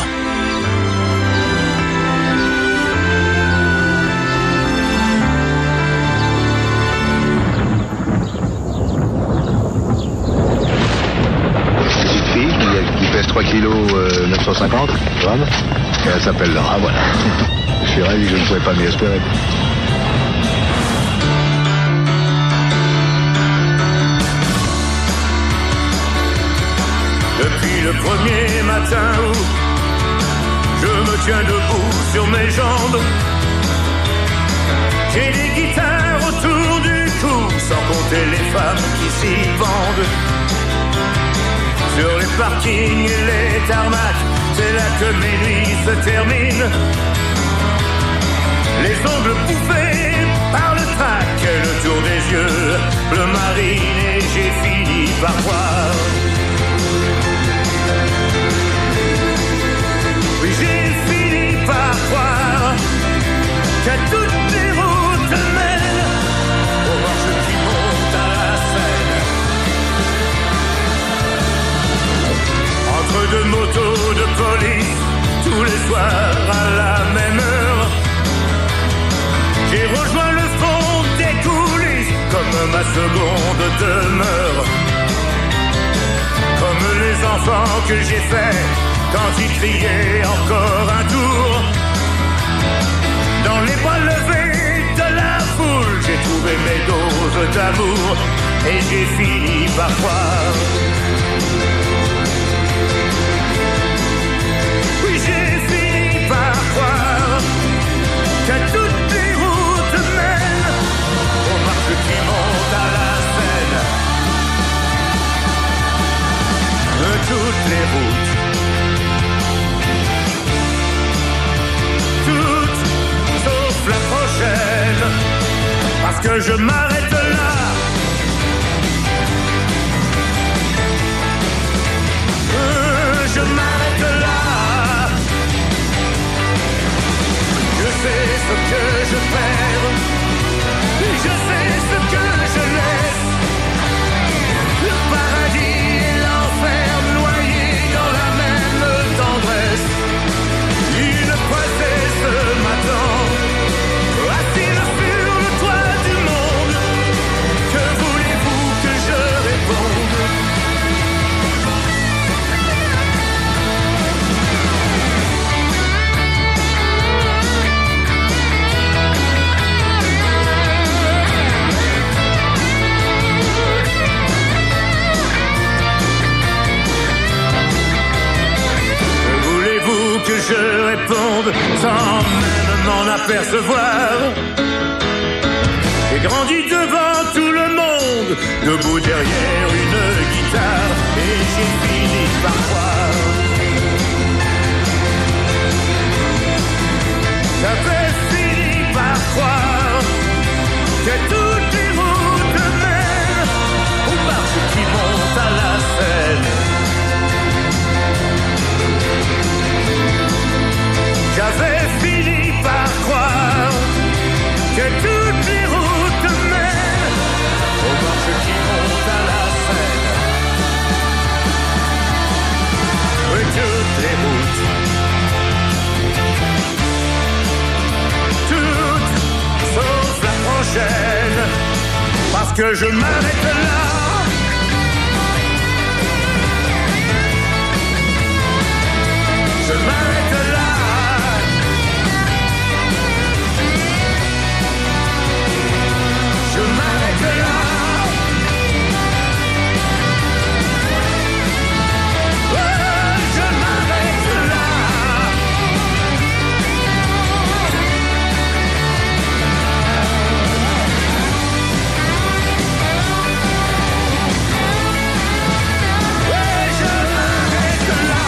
Qui pèse 3 kg 950 grammes. Et elle s'appelle Laura, voilà. Je suis ravi, je ne pouvais pas m'y espérer. Depuis le premier matin où je me tiens debout sur mes jambes, j'ai des guitares autour du cou sans compter les femmes qui s'y vendent. Sur les parkings et les tarmacs, c'est là que mes nuits se terminent. Les ongles bouffés par le trac, le tour des yeux, bleu marine, et j'ai fini par voir. Oui, j'ai fini par croire qu'à toutes les routes mènent aux marches qui montent à la Seine. Entre deux motos de police, tous les soirs à la même heure, j'ai rejoint le fond des coulisses comme ma seconde demeure. Comme les enfants que j'ai faits quand ils criaient encore un tour. Dans les bras levés de la foule, j'ai trouvé mes doses d'amour et j'ai fini par croire. Oui, j'ai fini par croire qu'à toutes les routes mènent aux marches qui montent à la Seine. Toutes les routes, toutes sauf la prochaine, parce que je m'arrête là. Je m'arrête là. Je sais ce que je perds, je sais ce que je laisse. Le paradis et l'enfer noyés dans la même tendresse. Une croisette m'attend, assise sur le toit du monde. Que voulez-vous que je réponde? Que je réponde sans même m'en apercevoir. J'ai grandi devant tout le monde, debout derrière une guitare, et j'ai fini par croire. J'avais fini par croire que toutes les routes mènent aux marches qui montent à la Seine. J'avais fini par croire que toutes les routes mènent aux marches qui montent à la Seine. Oui, toutes les routes, toutes sauf la prochaine, parce que je m'arrête là. Je m'arrête là. Je m'arrête là. Ouais, je m'arrête là. Ouais, je m'arrête là.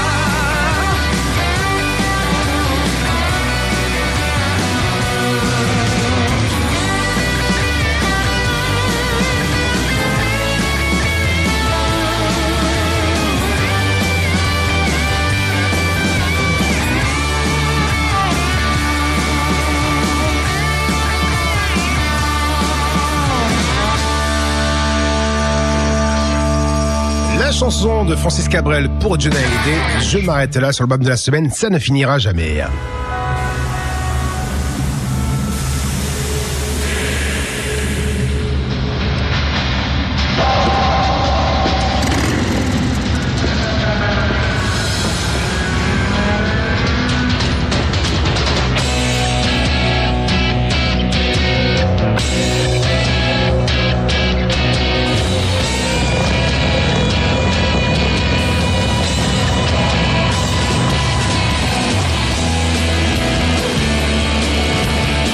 La chanson de Francis Cabrel pour Johnny Hallyday, je m'arrête là sur l'album de la semaine, ça ne finira jamais.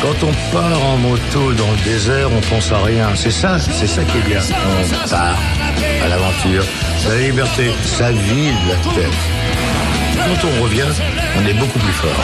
Quand on part en moto dans le désert, on pense à rien. C'est ça qui est bien. On part à l'aventure, à la liberté, ça vide la tête. Quand on revient, on est beaucoup plus fort.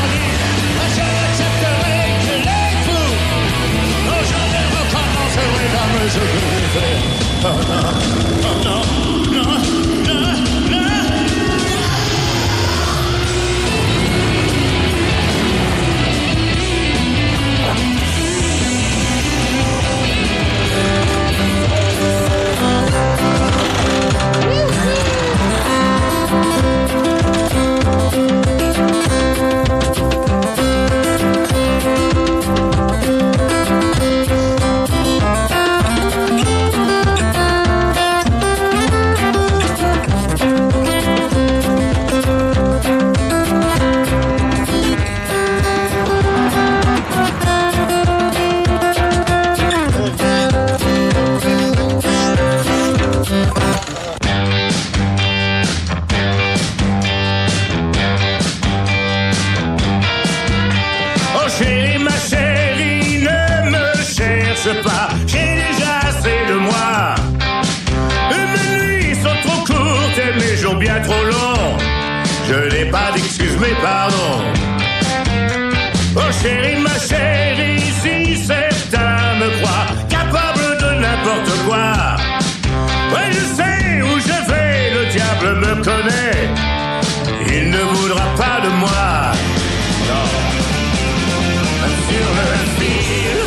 Pas, j'ai déjà assez de moi. Mes nuits sont trop courtes et mes jours bien trop longs. Je n'ai pas d'excuses mais pardon. Oh chérie, ma chérie, si certains me croient capable de n'importe quoi, ouais je sais où je vais, le diable me connaît. Il ne voudra pas de moi. Non, même sur le fil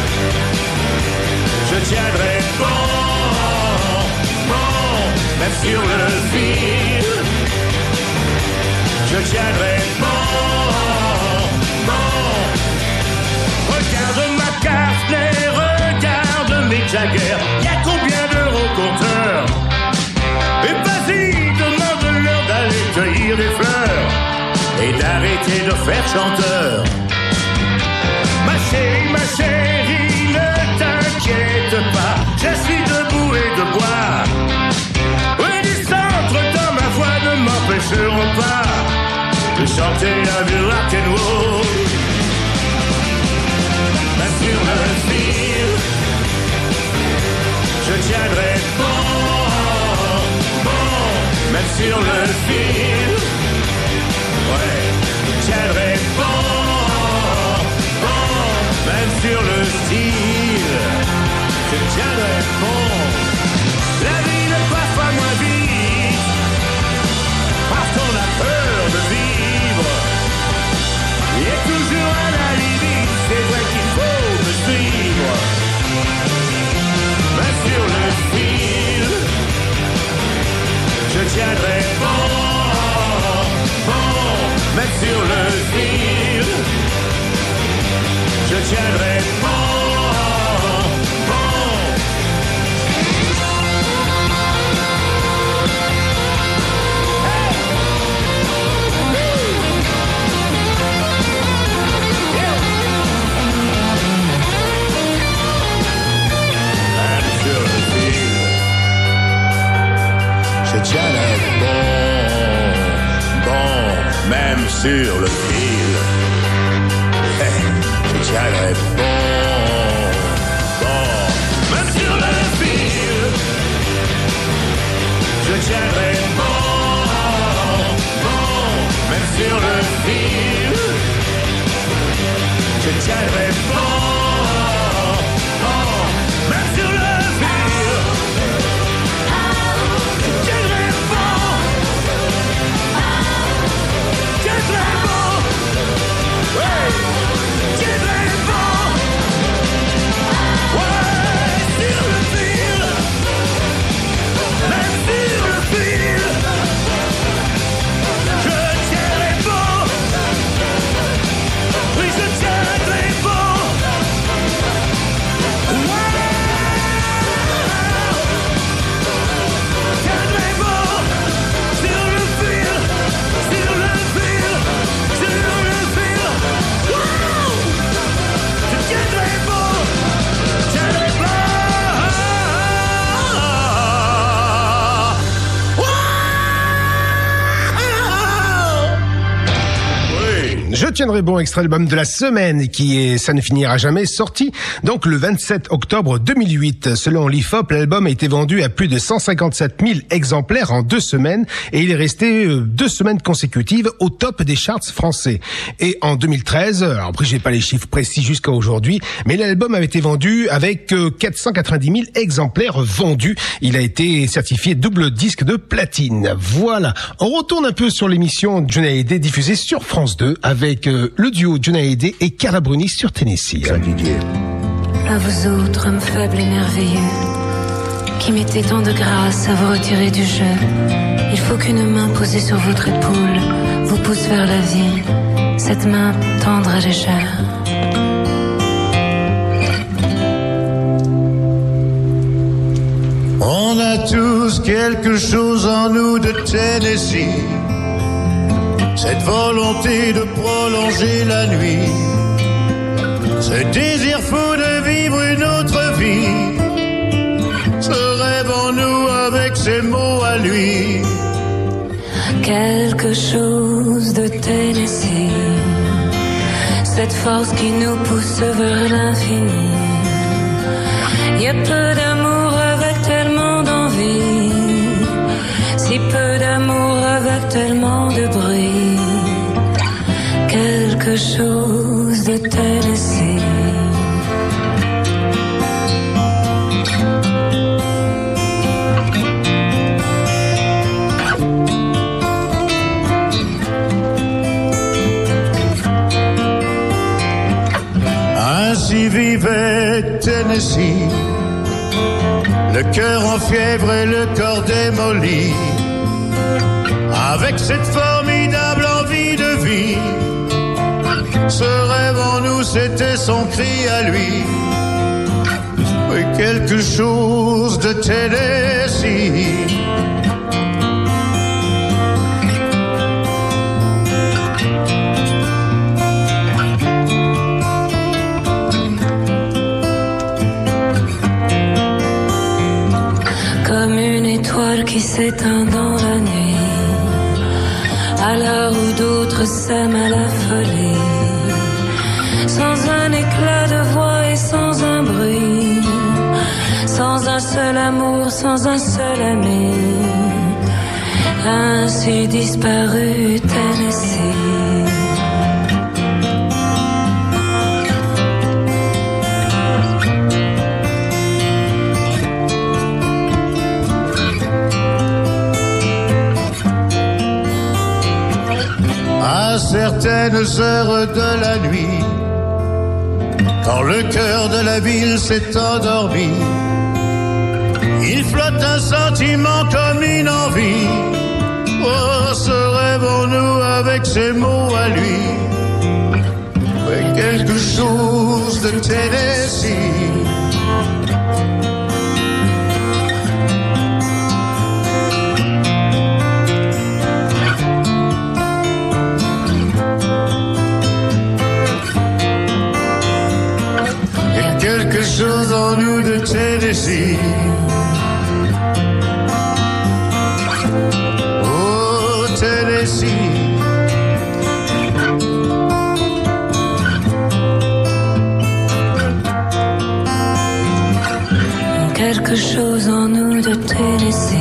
je tiendrai bon, même sur le fil. Je tiendrai bon. Regarde ma Cartier, regarde mes Jagger. Y'a combien d'euros au compteur? Et vas-y, demande-leur d'aller cueillir des fleurs et d'arrêter de faire chanteur. Ma chérie, ne t'inquiète pas, je suis debout et de bois. Oui, du centre dans ma voix ne m'empêcheront pas de chanter un vieux rock'n'roll. Même sur le fil, je tiendrai bon, même sur le fil. Ouais, je tiendrai bon. Même sur le style, je tiendrai bon. La vie n'est parfois moins vite, parce qu'on a peur de vivre. Il y a toujours à la limite, c'est vrai qu'il faut me suivre. Même sur le fil, je tiendrai bon, même sur le fil. Je tiendrai bon. Même sur le fil, je tiendrai bon, même sur le fil. Je tiendrai bon, même sur le fil. Je tiendrai bon, même sur le fil. Je tiendrai bon, même sur le fil. Je tiendrai bon, ouais. Je tiendrai bon, extrait album de la semaine qui est Ça ne finira jamais, sorti donc le 27 octobre 2008. Selon l'IFOP, l'album a été vendu à plus de 157 000 exemplaires en 2 semaines et il est resté 2 semaines consécutives au top des charts français. Et en 2013, alors après j'ai pas les chiffres précis jusqu'à aujourd'hui, mais l'album avait été vendu avec 490 000 exemplaires vendus. Il a été certifié double disque de platine. Voilà. On retourne un peu sur l'émission Johnny Hallyday diffusée sur France 2 avec le duo Johnny Hallyday et Carla Bruni sur Tennessee. Saint-Didier. À vous autres, hommes faibles et merveilleux, qui mettez tant de grâce à vous retirer du jeu, il faut qu'une main posée sur votre épaule vous pousse vers la vie, cette main tendre et légère. On a tous quelque chose en nous de Tennessee, cette volonté de prolonger la nuit, ce désir fou de vivre une autre vie, ce rêve en nous avec ses mots à lui. Quelque chose de Tennessee, cette force qui nous pousse vers l'infini. Y a peu d'amour avec tellement d'envie, si peu d'amour avec tellement de bruit. Quelque chose de Tennessee. Ainsi vivait Tennessee, le cœur en fièvre et le corps démoli, avec cette formidable envie de vie. Ce rêve en nous, c'était son cri à lui. Oui, quelque chose de Tennessee. Comme une étoile qui s'éteint dans la nuit, à l'heure où d'autres s'aiment à la folie, sans un éclat de voix et sans un bruit, sans un seul amour, sans un seul ami, ainsi disparu Tennessee. À certaines heures de la nuit, quand le cœur de la ville s'est endormi, il flotte un sentiment comme une envie. Oh, ce rêve en nous avec ses mots à lui. Ouais, quelque chose de Tennessee. Quelque chose en nous de Tennessee. Oh, Tennessee. Quelque chose en nous de Tennessee.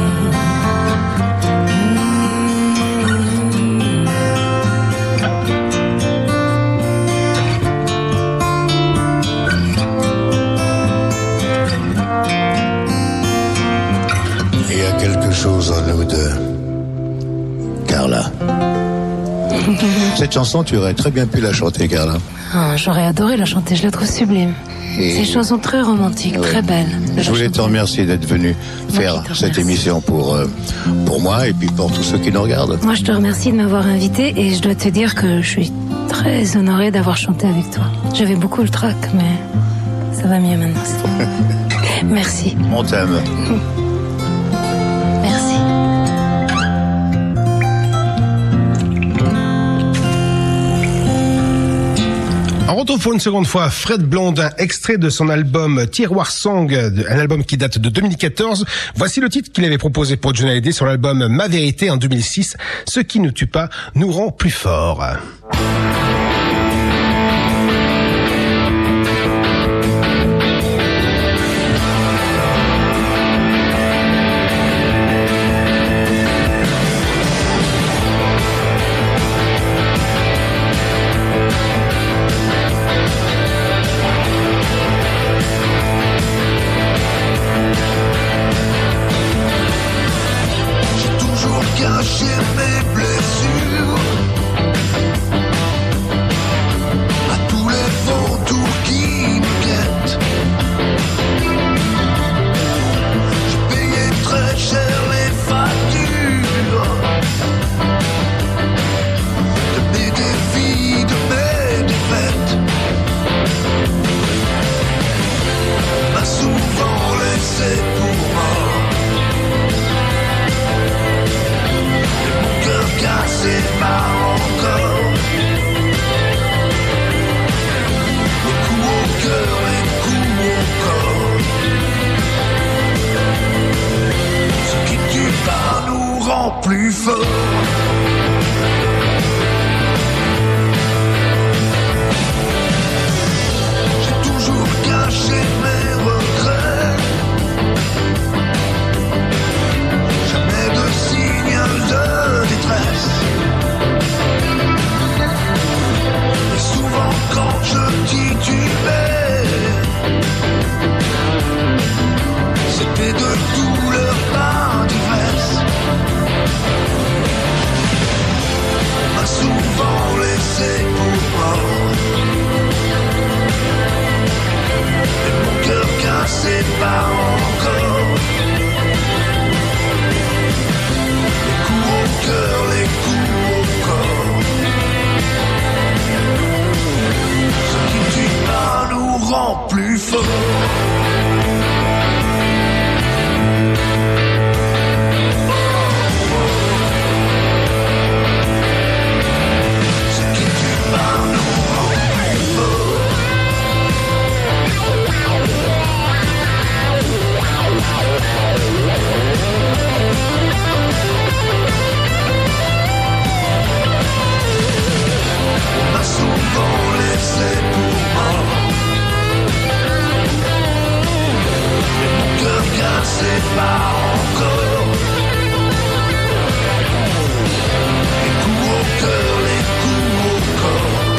Chose en nous de Carla. Cette chanson, tu aurais très bien pu la chanter, Carla. Oh, j'aurais adoré la chanter, je la trouve sublime. C'est une chanson très romantique, très belle. Je voulais te remercier d'être venu faire cette émission pour moi et puis pour tous ceux qui nous regardent. Moi, je te remercie de m'avoir invité et je dois te dire que je suis très honorée d'avoir chanté avec toi. J'avais beaucoup le trac, mais ça va mieux maintenant. Merci. On t'aime. Merci. On retrouve une seconde fois Fred Blondin, extrait de son album Tiroir Song, un album qui date de 2014. Voici le titre qu'il avait proposé pour Johnny Hallyday sur l'album Ma Vérité en 2006. Ce qui ne tue pas nous rend plus forts. plus fort. J'ai toujours caché mes regrets. Jamais de signes de détresse. Et souvent quand je titubais, c'était de douleur par d'ivresse. On m'a souvent laissé pour mort. Et mon cœur cassé part encore. Les coups au cœur, les coups au corps. Ce qui tue pas nous rend plus forts. Laissé pour mort. Et mon cœur cassé part encore. Les coups au cœur, les coups au corps.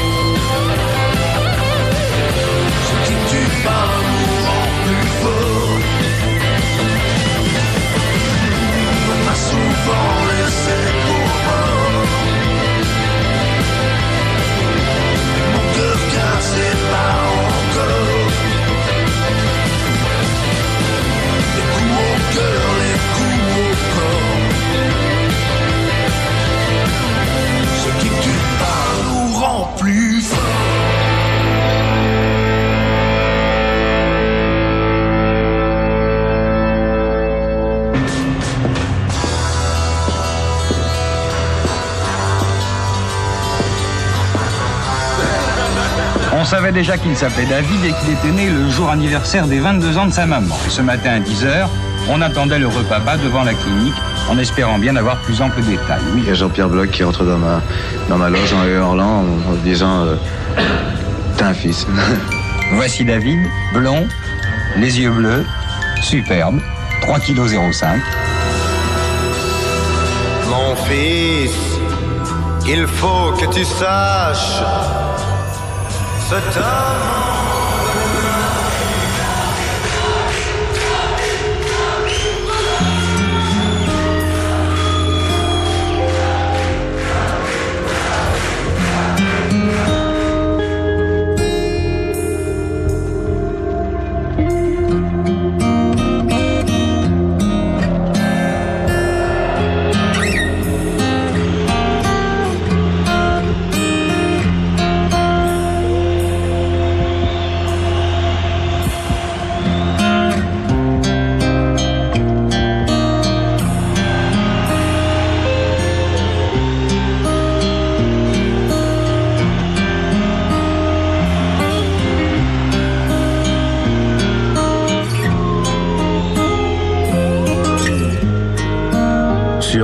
Ce qui tue pas nous rend plus forts. On m'a souvent laissé pour mort. Cassé pas encore. Les coups au cœur, les coups au corps. Ce qui tue pas nous rend plus forts. On savait déjà qu'il s'appelait David et qu'il était né le jour anniversaire des 22 ans de sa maman. Et ce matin à 10h, on attendait l'heureux papa devant la clinique en espérant bien avoir plus ample détails. Oui, il y a Jean-Pierre Bloch qui entre dans ma loge en hurlant, en disant t'as un fils. Voici David, blond, les yeux bleus, superbe, 3,05 kg. Mon fils, il faut que tu saches. Cet homme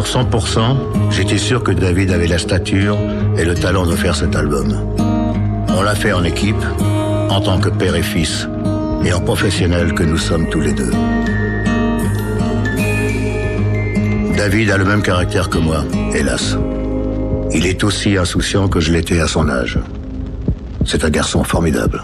Sur 100%, j'étais sûr que David avait la stature et le talent de faire cet album. On l'a fait en équipe, en tant que père et fils, et en professionnels que nous sommes tous les deux. David a le même caractère que moi, hélas. Il est aussi insouciant que je l'étais à son âge. C'est un garçon formidable.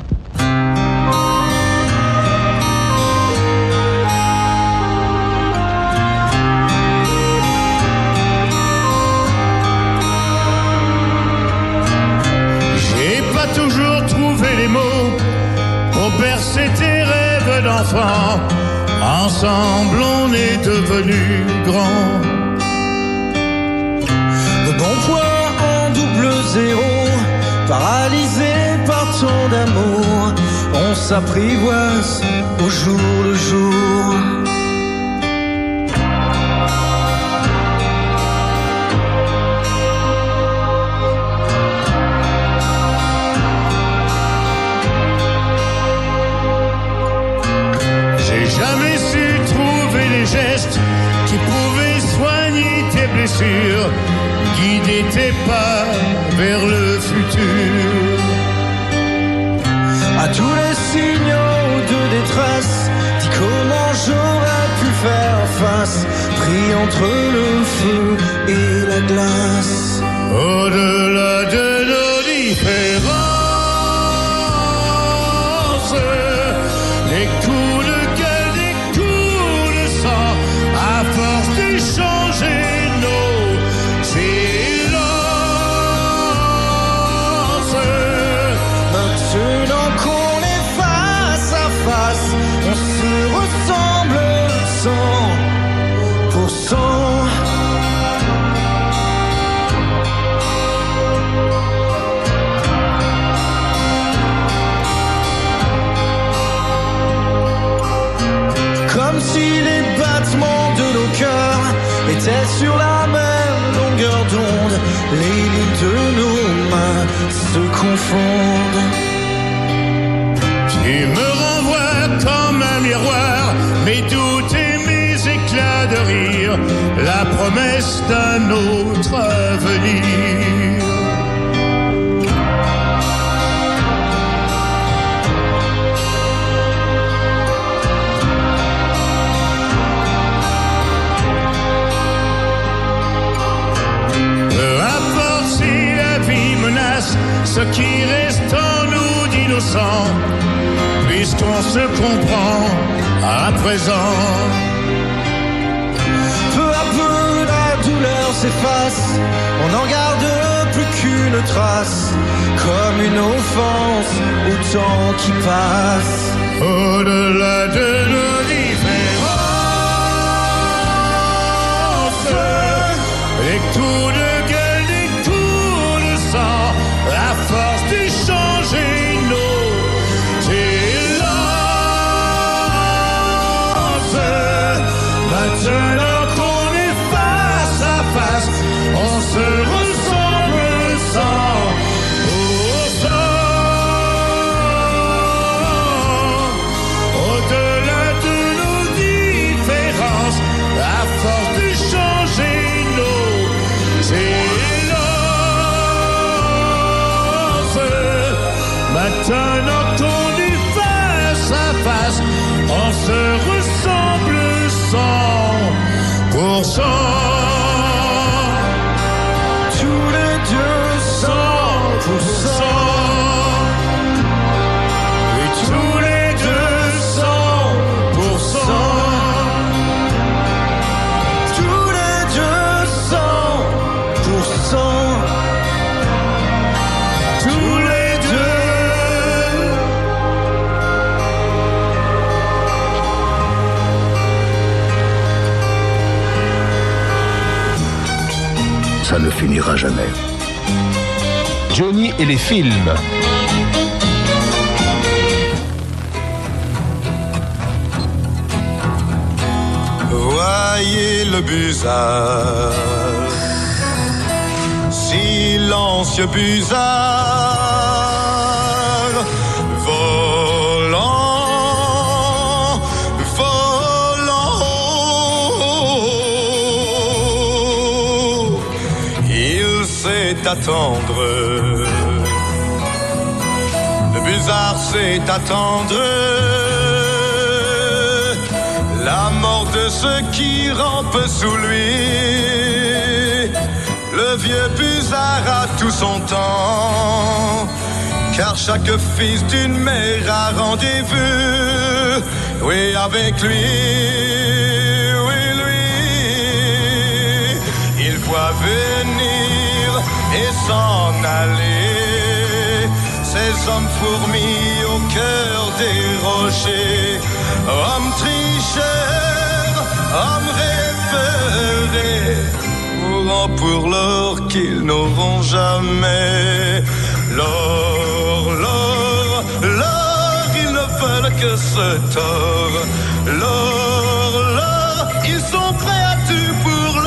J'ai pas toujours trouvé les mots pour bercer tes rêves d'enfant. Ensemble on est devenus grands. De bons points en double zéro, paralysé par tant d'amour, on s'apprivoise au jour le jour. J'ai jamais su trouver les gestes qui pouvaient soigner tes blessures, guider tes pas vers le futur. À tous les signaux de détresse, dis comment j'aurais pu faire face, pris entre le feu et la glace. Au-delà de nos différences, les coups de gueule, des coups de sang, à force d'échanger nos silences. Maintenant qu'on est face à face, on se ressemble 100%. Comme si les battements de nos cœurs étaient sur la même longueur d'onde, les lignes de nos mains se confondent. Tu me renvoies comme un miroir, mes doutes et mes éclats de rire, la promesse d'un autre avenir. Peu importe si la vie menace ce qui reste en nous d'innocents, puisqu'on se comprend à présent. Peu à peu la douleur s'efface, on n'en garde plus qu'une trace, comme une offense au temps qui passe. Au-delà de nos différences, les coups de gueule, les coups de sang, la force d'échanger nos silences. Maintenant qu'on est face à face, on se ressemble 100%. Au-delà de nos différences, à force de changer nos silences. Maintenant qu'on est face à face, on se ressemble 100%. Tous les deux 100%. Et tous les deux 100%. Tous les deux 100%. Tous les deux. Ça ne finira jamais. Johnny et les films. Voyez le busard, silencieux busard, volant, volant. attendre. Le busard c'est attendre la mort de ceux qui rampent sous lui. Le vieux busard a tout son temps, car chaque fils d'une mère a rendez-vous. Oui, avec lui, oui, lui. Il voit venir et s'en aller ces hommes fourmis au cœur des rochers. Hommes tricheurs, hommes rêveurs, mourant pour l'or qu'ils n'auront jamais. L'or, l'or, l'or, ils ne veulent que ce tort. L'or, l'or, ils sont prêts à tout pour l'or.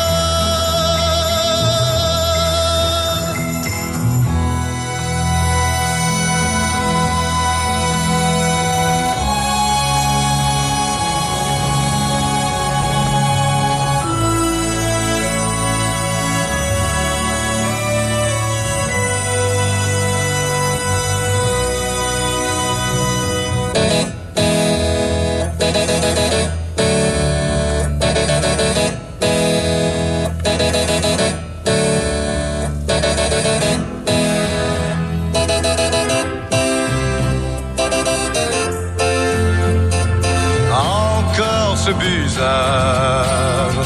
Busard,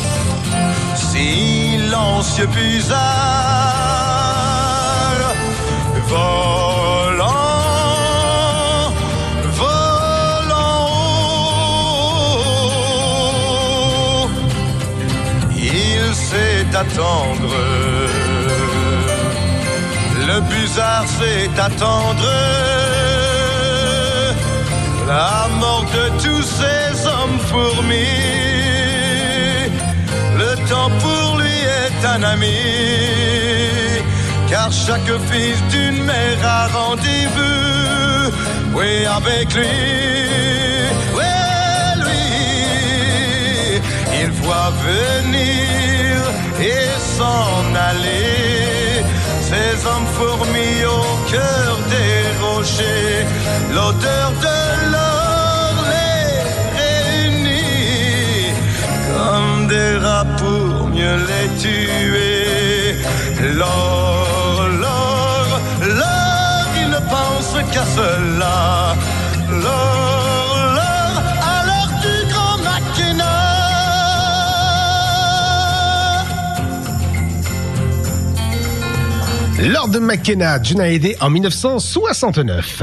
silencieux busard, volant, volant haut, il sait attendre, le busard sait attendre la mort de tous ces hommes fourmis. Le temps pour lui est un ami, car chaque fils d'une mère a rendez-vous. Oui, avec lui, oui, lui. Il voit venir et s'en aller ces hommes fourmis au cœur des rochers. L'odeur de l'or les réunit comme des rats pour mieux les tuer. L'or, l'or, l'or, ils ne pensent qu'à cela. L'or, l'or, à l'heure du grand Mackinac. Lord McKenna, Johnny Hallyday en 1969.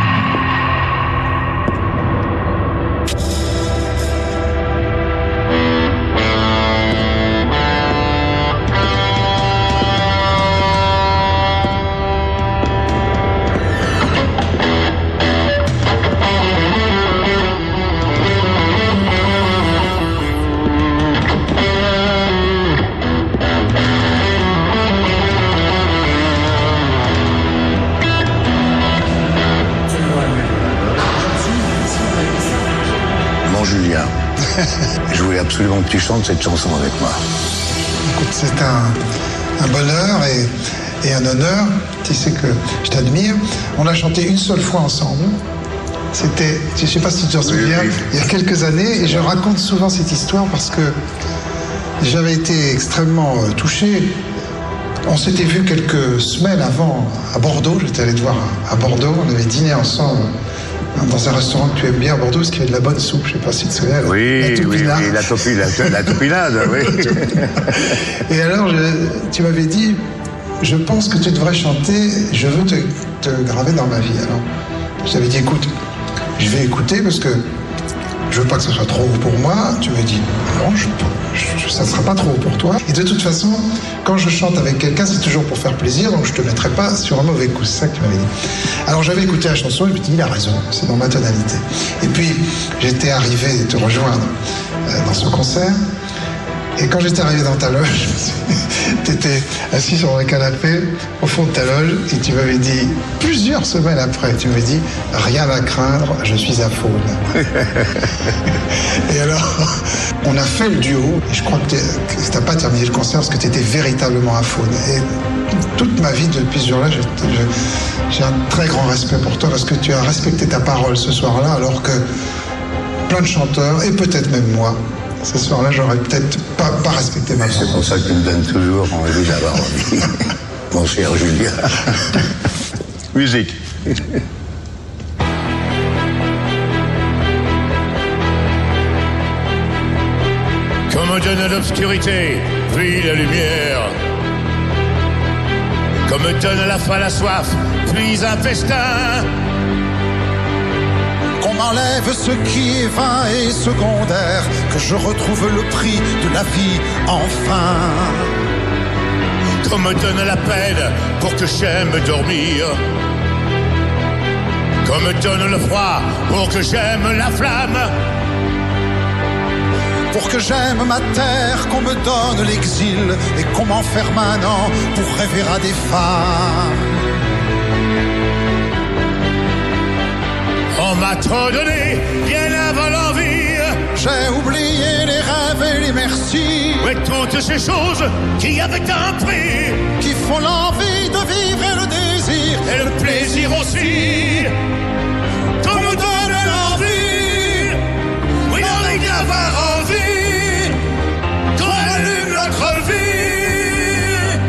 Je voulais absolument que tu chantes cette chanson avec moi. Écoute, c'est un bonheur et un honneur. Tu sais que je t'admire. On a chanté une seule fois ensemble. C'était, je ne sais pas si tu t'en souviens, il y a quelques années. Et je raconte souvent cette histoire parce que j'avais été extrêmement touché. On s'était vu quelques semaines avant à Bordeaux. J'étais allé te voir à Bordeaux. On avait dîné ensemble dans un restaurant que tu aimes bien à Bordeaux, parce qu'il y avait de la bonne soupe, je ne sais pas si tu te souviens. Oui, la topinade, oui. Et alors, tu m'avais dit, je pense que tu devrais chanter, je veux te graver dans ma vie. Alors, je t'avais dit, écoute, je vais écouter parce que je veux pas que ce soit trop haut pour moi. Tu me dis, non, ça ne sera pas trop haut pour toi. Et de toute façon, quand je chante avec quelqu'un, c'est toujours pour faire plaisir, donc je te mettrai pas sur un mauvais coup. C'est ça que tu m'avais dit. Alors j'avais écouté la chanson et je me dis, il a raison, c'est dans ma tonalité. Et puis, j'étais arrivé te rejoindre dans ce concert. Et quand j'étais arrivé dans ta loge, tu étais assis sur un canapé au fond de ta loge et tu m'avais dit, plusieurs semaines après, tu m'avais dit, rien à craindre, je suis à Faune. Et alors, on a fait le duo et je crois que tu n'as pas terminé le concert parce que tu étais véritablement à Faune. Et toute ma vie depuis ce jour-là, j'ai un très grand respect pour toi parce que tu as respecté ta parole ce soir-là alors que plein de chanteurs et peut-être même moi, ce soir-là, j'aurais peut-être pas respecté ma parole. C'est pour ça que tu me donnes toujours envie d'avoir envie. Mon cher Julien. Musique. Comme donne l'obscurité, puis la lumière. Comme donne la faim la soif, puis un festin. Qu'on m'enlève ce qui est vain et secondaire, que je retrouve le prix de la vie enfin. Qu'on me donne la peine pour que j'aime dormir. Qu'on me donne le froid pour que j'aime la flamme. Pour que j'aime ma terre, qu'on me donne l'exil et qu'on m'enferme un an pour rêver à des femmes. On m'a trop donné, bien avant l'envie. J'ai oublié les rêves et les merci. Ouais, toutes ces choses qui avaient un prix. Qui font l'envie de vivre et le désir. Et le plaisir aussi. Qu'on nous donne l'envie. Oui, l'envie d'avoir envie. Qu'on allume notre vie.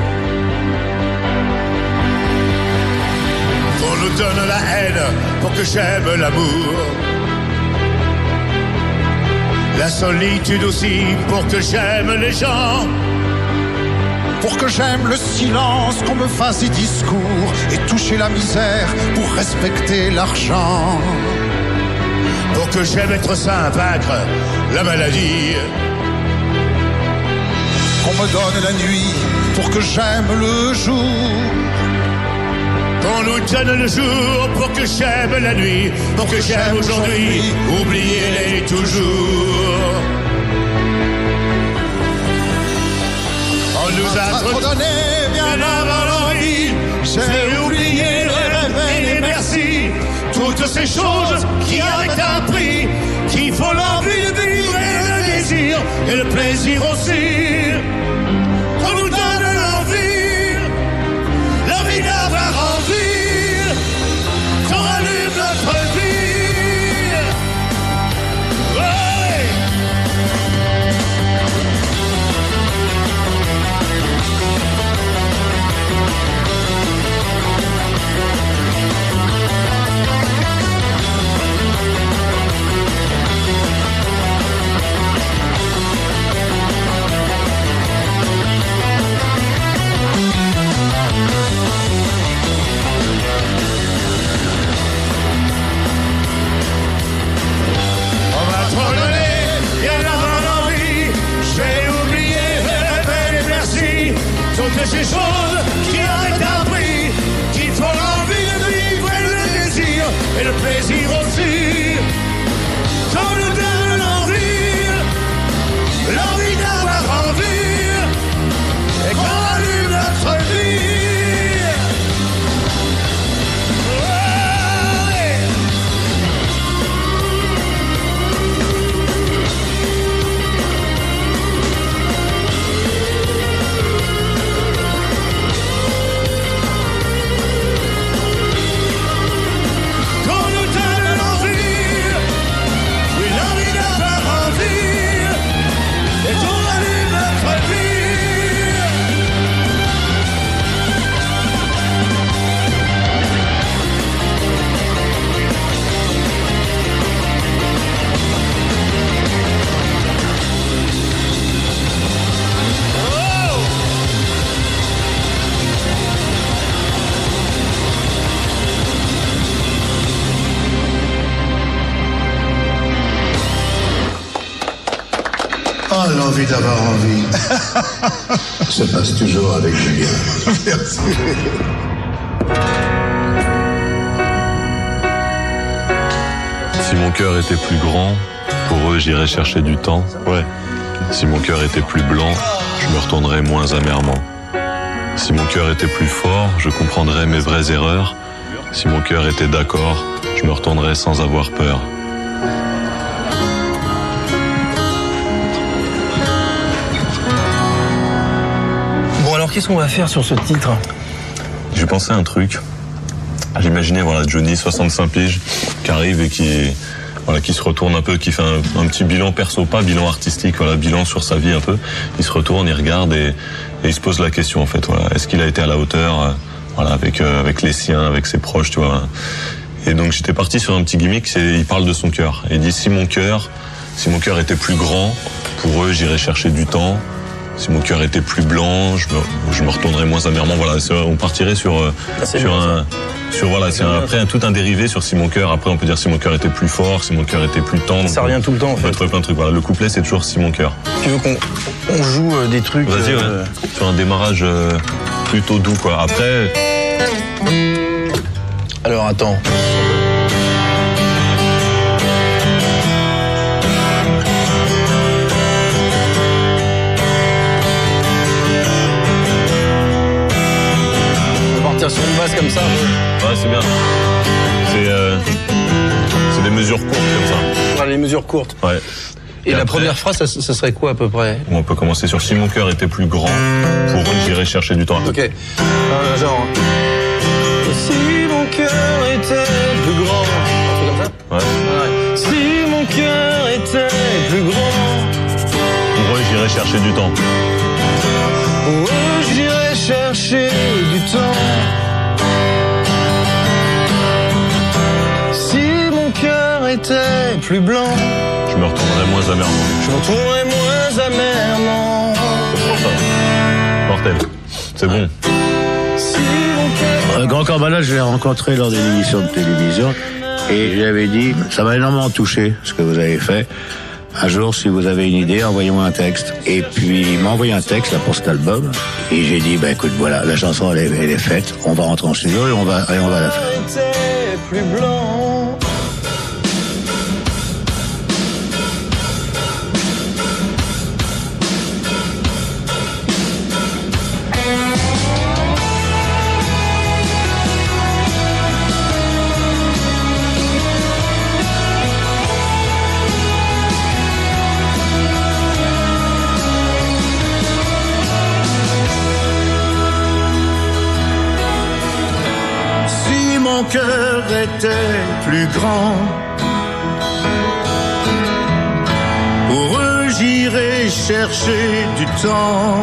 Qu'on nous donne la haine pour que j'aime l'amour. La solitude aussi pour que j'aime les gens. Pour que j'aime le silence, qu'on me fasse des discours et toucher la misère pour respecter l'argent. Pour que j'aime être sain, vaincre la maladie. Qu'on me donne la nuit pour que j'aime le jour. Qu'on nous donne le jour pour que j'aime la nuit. Pour que j'aime aujourd'hui, oubliez-les toujours. On nous a trop donné bien avant l'envie. J'ai oublié les rêves et les merci. Toutes ces choses qui avaient un prix, qui font l'envie de vivre et le désir et le plaisir aussi. On nous donne l'envie d'avoir envie, qu'on allume notre vie. Ouais. Toutes ces choses qui avaient un prix, qui font l'envie de vivre et le désir et le plaisir aussi. Qu'on nous donne l'envie d'avoir envie, et qu'on allume notre vie. Ouais. Oh, l'envie d'avoir envie. Ça passe toujours avec Julien. Merci. Si mon cœur était plus grand, pour eux j'irais chercher du temps. Ouais. Si mon cœur était plus blanc, je me retournerais moins amèrement. Si mon cœur était plus fort, je comprendrais mes vraies erreurs. Si mon cœur était d'accord, je me retournerais sans avoir peur. Bon, alors qu'est-ce qu'on va faire sur ce titre? J'ai pensé à un truc. J'imaginais Johnny, 65 piges, qui arrive et qui se retourne un peu, qui fait un petit bilan perso, pas bilan artistique, bilan sur sa vie un peu. Il se retourne, il regarde et il se pose la question en fait. Est-ce qu'il a été à la hauteur, avec les siens, avec ses proches, tu vois. Et donc j'étais parti sur un petit gimmick, il parle de son cœur. Et il dit si mon cœur était plus grand, pour eux j'irais chercher du temps. Si mon cœur était plus blanc, je me retournerais moins amèrement. On partirait après tout un dérivé sur si mon cœur. Après on peut dire si mon cœur était plus fort, si mon cœur était plus tendre. Ça revient tout le temps en fait. On peut trouver plein de trucs. Le couplet c'est toujours si mon cœur. Tu veux qu'on joue des trucs? Vas-y, sur un démarrage plutôt doux quoi. Après. Alors attends. Sur une base comme ça. Ouais, c'est bien. C'est des mesures courtes comme ça. Les mesures courtes. Ouais. Et la première phrase, ça serait quoi à peu près? On peut commencer sur si mon cœur était plus grand, pour eux j'irais chercher du temps. Ok. Genre. Si mon cœur était plus grand. Un truc comme ça? Ouais. Si mon cœur était plus grand. Pour eux j'irais chercher du temps. Pour eux j'irais chercher du temps. Si mon cœur était plus blanc, je me retournerais moins amèrement. Je me retournerais moins amèrement. C'est bon ça. Mortel. C'est bon. Si mon cœur... Grand Corbalal, je l'ai rencontré lors d'une émission de télévision et je lui avais dit, ça m'a énormément touché ce que vous avez fait. Un jour, si vous avez une idée, envoyez-moi un texte. Et puis, il m'a envoyé un texte là, pour cet album. Et j'ai dit, écoute, voilà, la chanson, elle est faite. On va rentrer en studio et on va la faire. Plus blanc. Mon cœur était plus grand, pour eux j'irais chercher du temps.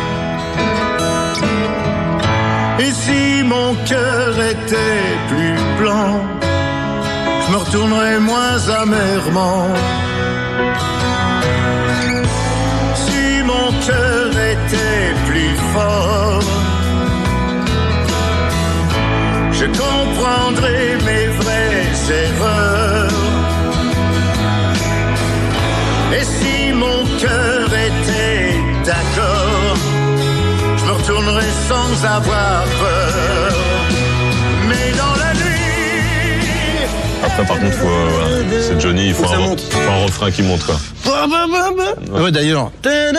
Et si mon cœur était plus blanc, je me retournerais moins amèrement. Si mon cœur était plus fort, je comprendrai mes vraies erreurs. Et si mon cœur était d'accord, je me retournerai sans avoir peur. Mais dans la nuit... Après par contre, c'est Johnny, il faut un refrain qui monte quoi. Ouais d'ailleurs.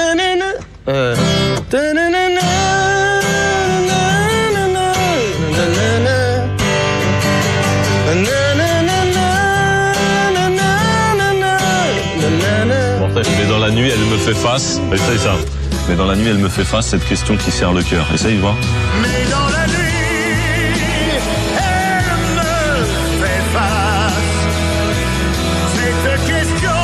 Mais dans la nuit, elle me fait face. Essaye ça. Mais dans la nuit, elle me fait face, cette question qui serre le cœur. Essaye, voir. Mais dans la nuit, elle me fait face. Cette question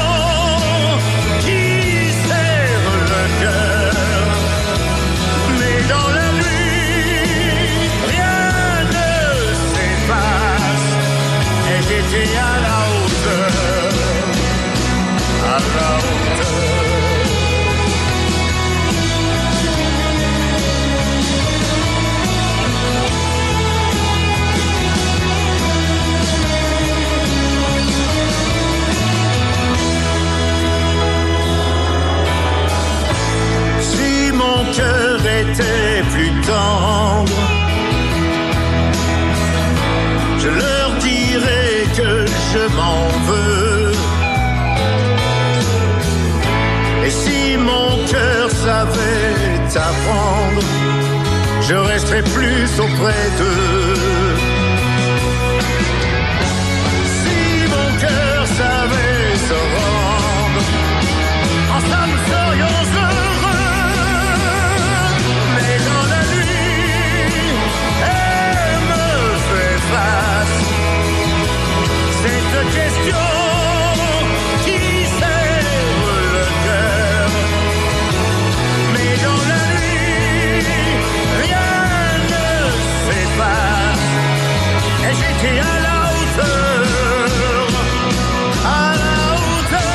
qui serre le cœur. Mais dans la nuit, rien ne s'efface. Et j'étais à la hauteur. À la hauteur. Si mon cœur était plus tendre, je leur dirais que je m'en veux. Et si mon à prendre, je resterai plus auprès d'eux. Si mon cœur savait se rendre, ensemble nous serions heureux. Mais dans la nuit, elle me fait face. Cette question qui serre le cœur. Mais dans la nuit, rien ne s'efface. Et j'étais à la hauteur, à la hauteur.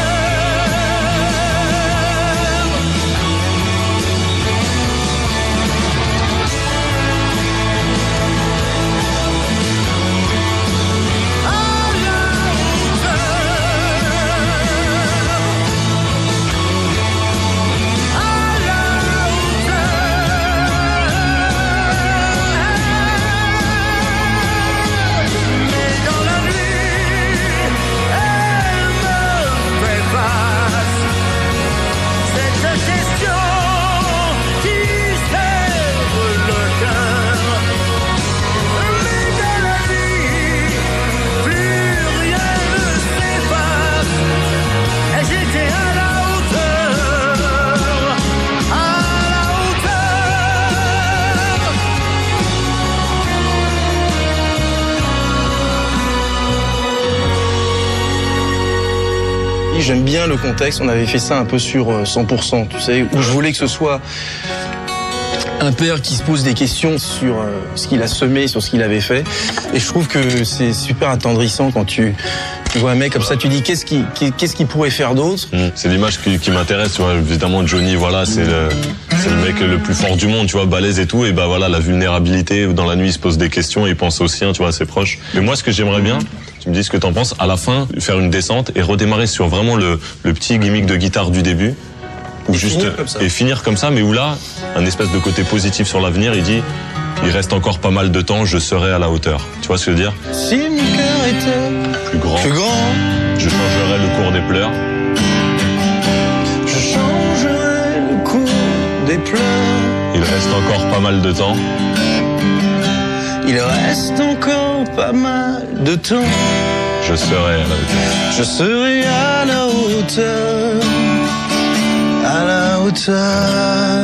J'aime bien le contexte, on avait fait ça un peu sur 100%, tu sais, où je voulais que ce soit un père qui se pose des questions sur ce qu'il a semé, sur ce qu'il avait fait. Et je trouve que c'est super attendrissant quand tu vois un mec comme ça, tu dis qu'est-ce qu'il pourrait faire d'autre. C'est l'image qui m'intéresse, tu vois. Évidemment, Johnny, voilà, c'est le mec le plus fort du monde, tu vois, balèze et tout. Et bah voilà, la vulnérabilité, dans la nuit, il se pose des questions, il pense aux siens, tu vois, à ses proches. Mais moi, ce que j'aimerais bien, tu me dis ce que t'en penses, à la fin, faire une descente et redémarrer sur vraiment le petit gimmick de guitare du début. Ou finir comme ça, mais où là, un espèce de côté positif sur l'avenir, il dit, il reste encore pas mal de temps, je serai à la hauteur. Tu vois ce que je veux dire? Si mon cœur était plus grand, je changerai le cours des pleurs. Je changerai le cours des pleurs. Il reste encore pas mal de temps. Il reste encore pas mal de temps. Je serai à la hauteur. Je serai à la hauteur. À la hauteur.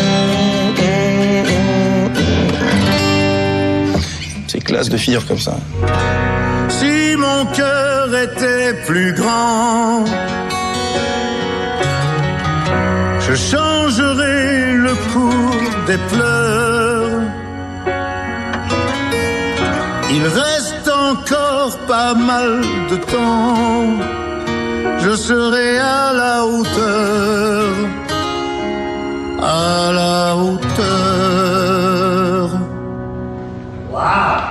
C'est classe de finir comme ça. Si mon cœur était plus grand, je changerai le cours des pleurs. Il reste encore pas mal de temps, je serai à la hauteur, à la hauteur. Wow.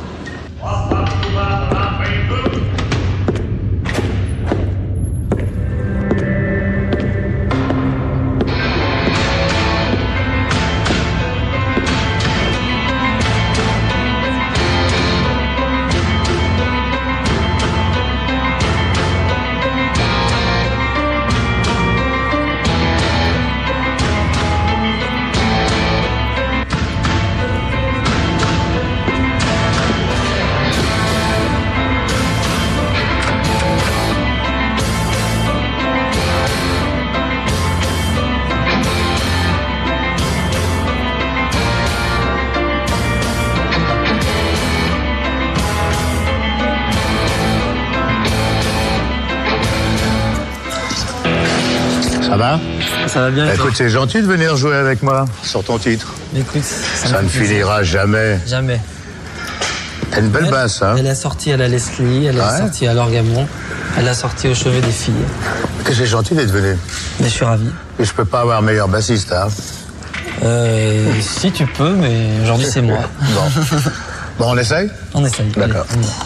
Ça va? Ça va bien. Écoute, c'est gentil de venir jouer avec moi sur ton titre. Écoute, ça ne finira jamais. Jamais. T'as une belle basse, hein? Elle est sortie à la Leslie, elle est sortie à l'Orgamon, elle a sorti au chevet des filles. Que c'est gentil d'être venu. Mais je suis ravi. Et je peux pas avoir meilleur bassiste, hein? Si tu peux, mais aujourd'hui c'est moi. Bon, on essaye? On essaye. D'accord.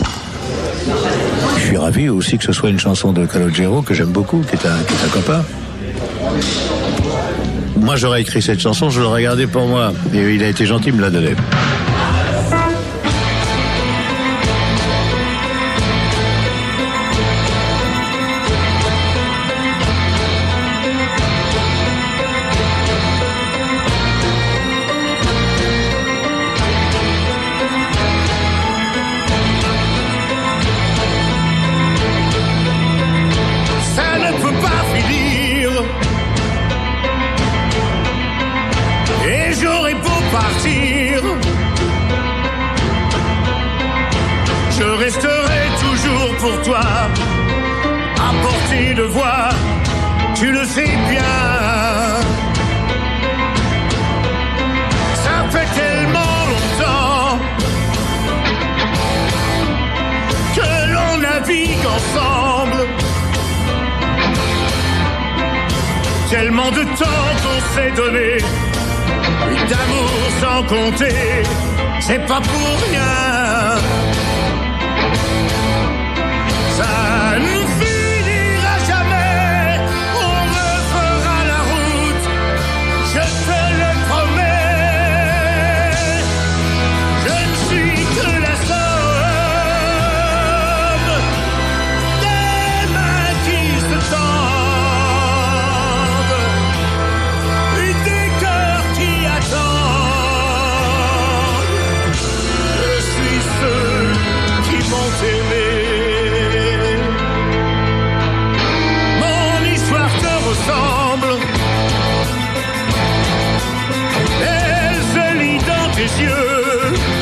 Je suis ravi aussi que ce soit une chanson de Calogero que j'aime beaucoup, qui est un copain. Moi, j'aurais écrit cette chanson, je l'aurais gardée pour moi. Et il a été gentil, il me l'a donné. Je resterai toujours pour toi, à portée de voix, tu le sais bien. Ça fait tellement longtemps que l'on navigue ensemble, tellement de temps qu'on s'est donné, oui, d'amour sans compter, c'est pas pour rien. Ça ne finira jamais, on refera la route, je te le promets. Je ne suis que la somme des mains qui se tendent et des cœurs qui attendent. Je suis ceux qui m'ont aimé. Elle se lit dans tes yeux,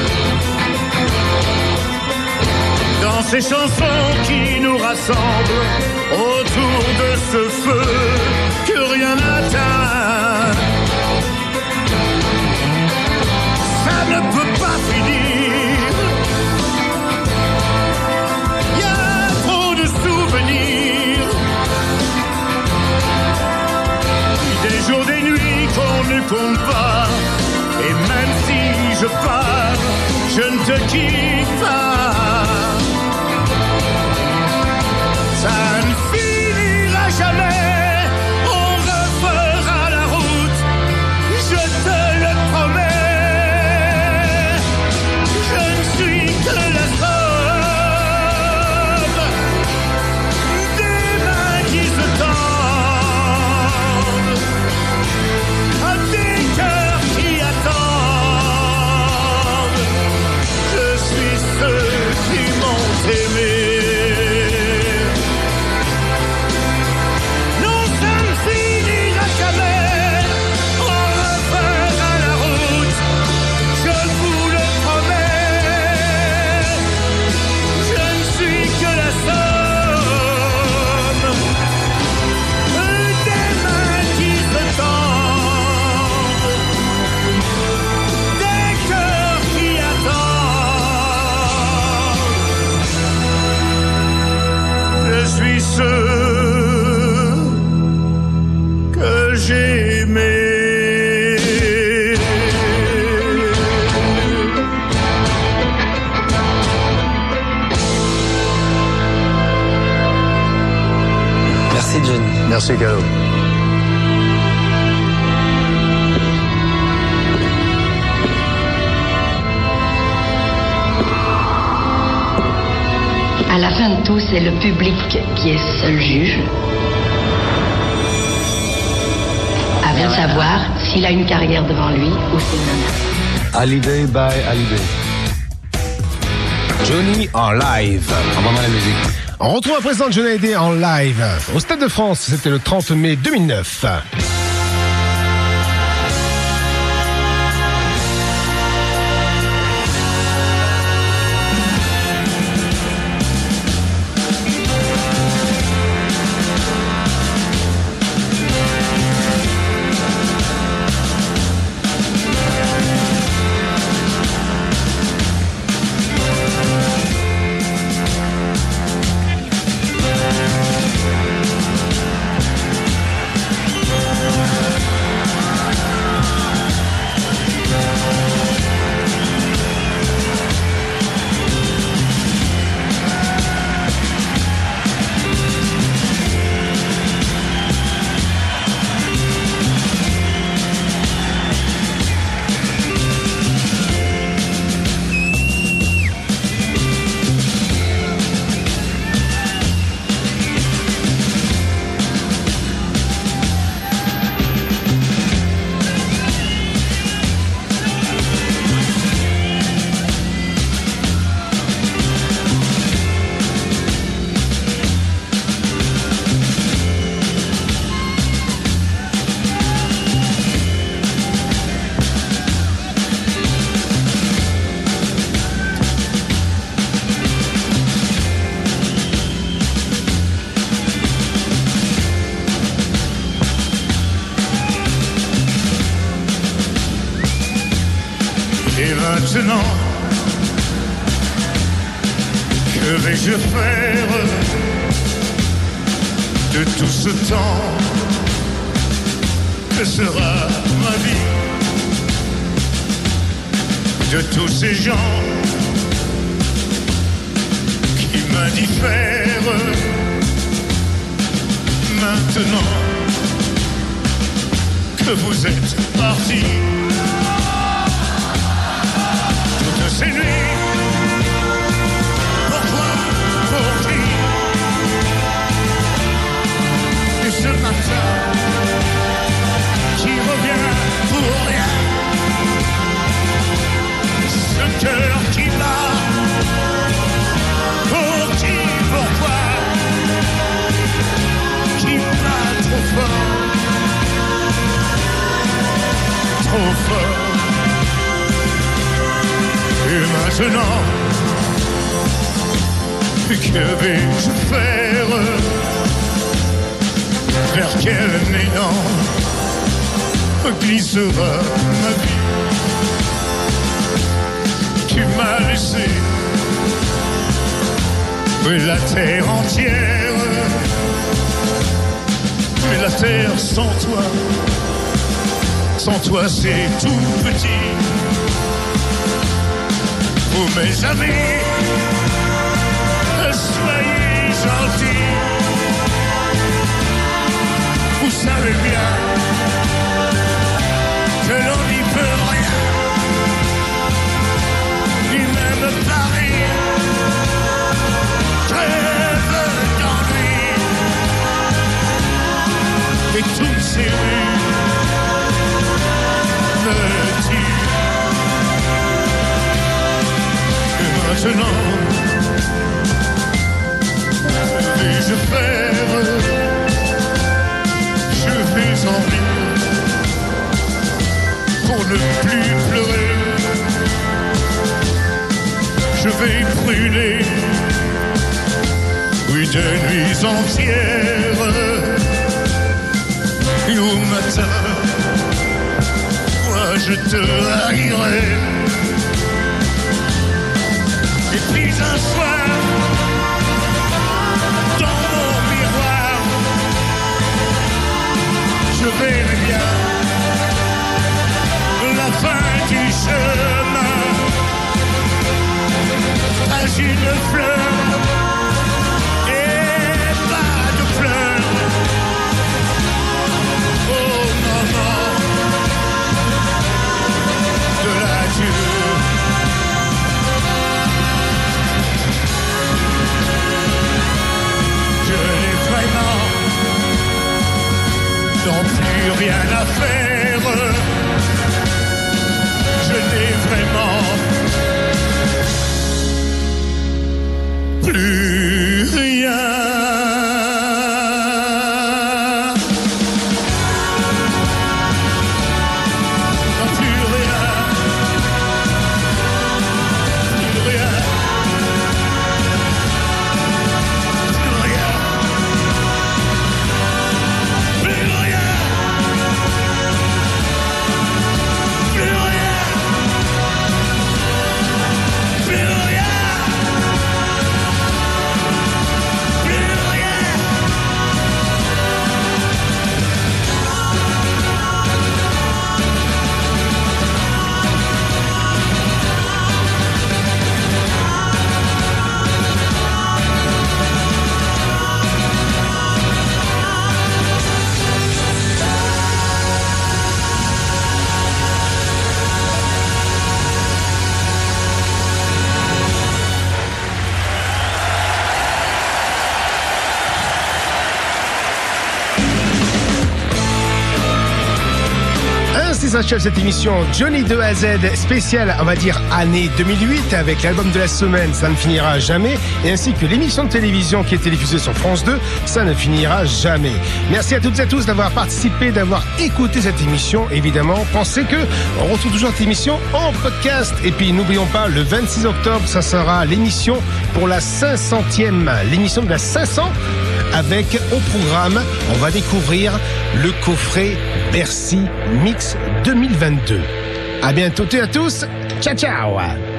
dans ces chansons qui nous rassemblent autour de ce feu que rien n'atteint. Ça ne peut pas finir, y a trop de souvenirs, des jours, des nuits qu'on ne compte pas. Et même si je pars, je ne te quitte pas. Ça ne finira jamais, on refera la route, je te le promets. Je ne suis que la somme des mains qui se tendent, des cœurs qui attendent. Je suis ceux qui m'ont aimé. Non, ça ne finira jamais, on refera la route, je vous le promets. Je ne suis que la somme des mains qui se tendent, des cœurs qui attendent. Je suis ceux que j'ai aimés. Merci Johnny. Merci, Calo. À la fin de tout, c'est le public qui est seul juge, afin de savoir s'il a une carrière devant lui ou s'il n'en a. Hallyday by Hallyday. Johnny en live. Entendons la musique. On retrouve à présent Johnny Hallyday en live au Stade de France. C'était le 30 mai 2009. maintenant, que vais-je faire de tout ce temps? Que sera ma vie de tous ces gens qui m'indiffèrent? Maintenant que vous êtes partis, toutes ces nuits, pourquoi, pour qui? Et ce matin qui revient pour rien, ce cœur qui bat, pour qui, pourquoi, qui bat trop fort, trop fort. Et maintenant, que vais-je faire? Vers quel néant glissera ma vie? Tu m'as laissé la terre entière, mais la terre sans toi c'est tout petit. Vous mes amis, soyez gentils, vous savez bien que l'on n'y peut rien, ni même Paris crève d'ennui, et toutes ces rues me tuent. Et maintenant, que vais-je faire? Je vais en rire pour ne plus pleurer. Je vais brûler, oui, de nuits entières. Et au matin, moi je te haïrai. Et puis un soir, dans mon miroir, je verrai bien la fin du chemin. Pas une fleur et pas de pleurs. Oh maman, de l'adieu. Je n'ai vraiment non plus rien à faire. Je n'ai vraiment plus rien. S'achève cette émission Johnny de A à Z spéciale, on va dire année 2008, avec l'album de la semaine Ça ne finira jamais, et ainsi que l'émission de télévision qui était diffusée sur France 2 Ça ne finira jamais. Merci à toutes et à tous d'avoir participé, d'avoir écouté cette émission. Évidemment, pensez que on retrouve toujours cette émission en podcast. Et puis n'oublions pas, le 26 octobre, ça sera l'émission pour la 500e, l'émission de la 500, avec au programme, on va découvrir le coffret Bercy Mix 2022. À bientôt et à tous. Ciao, ciao.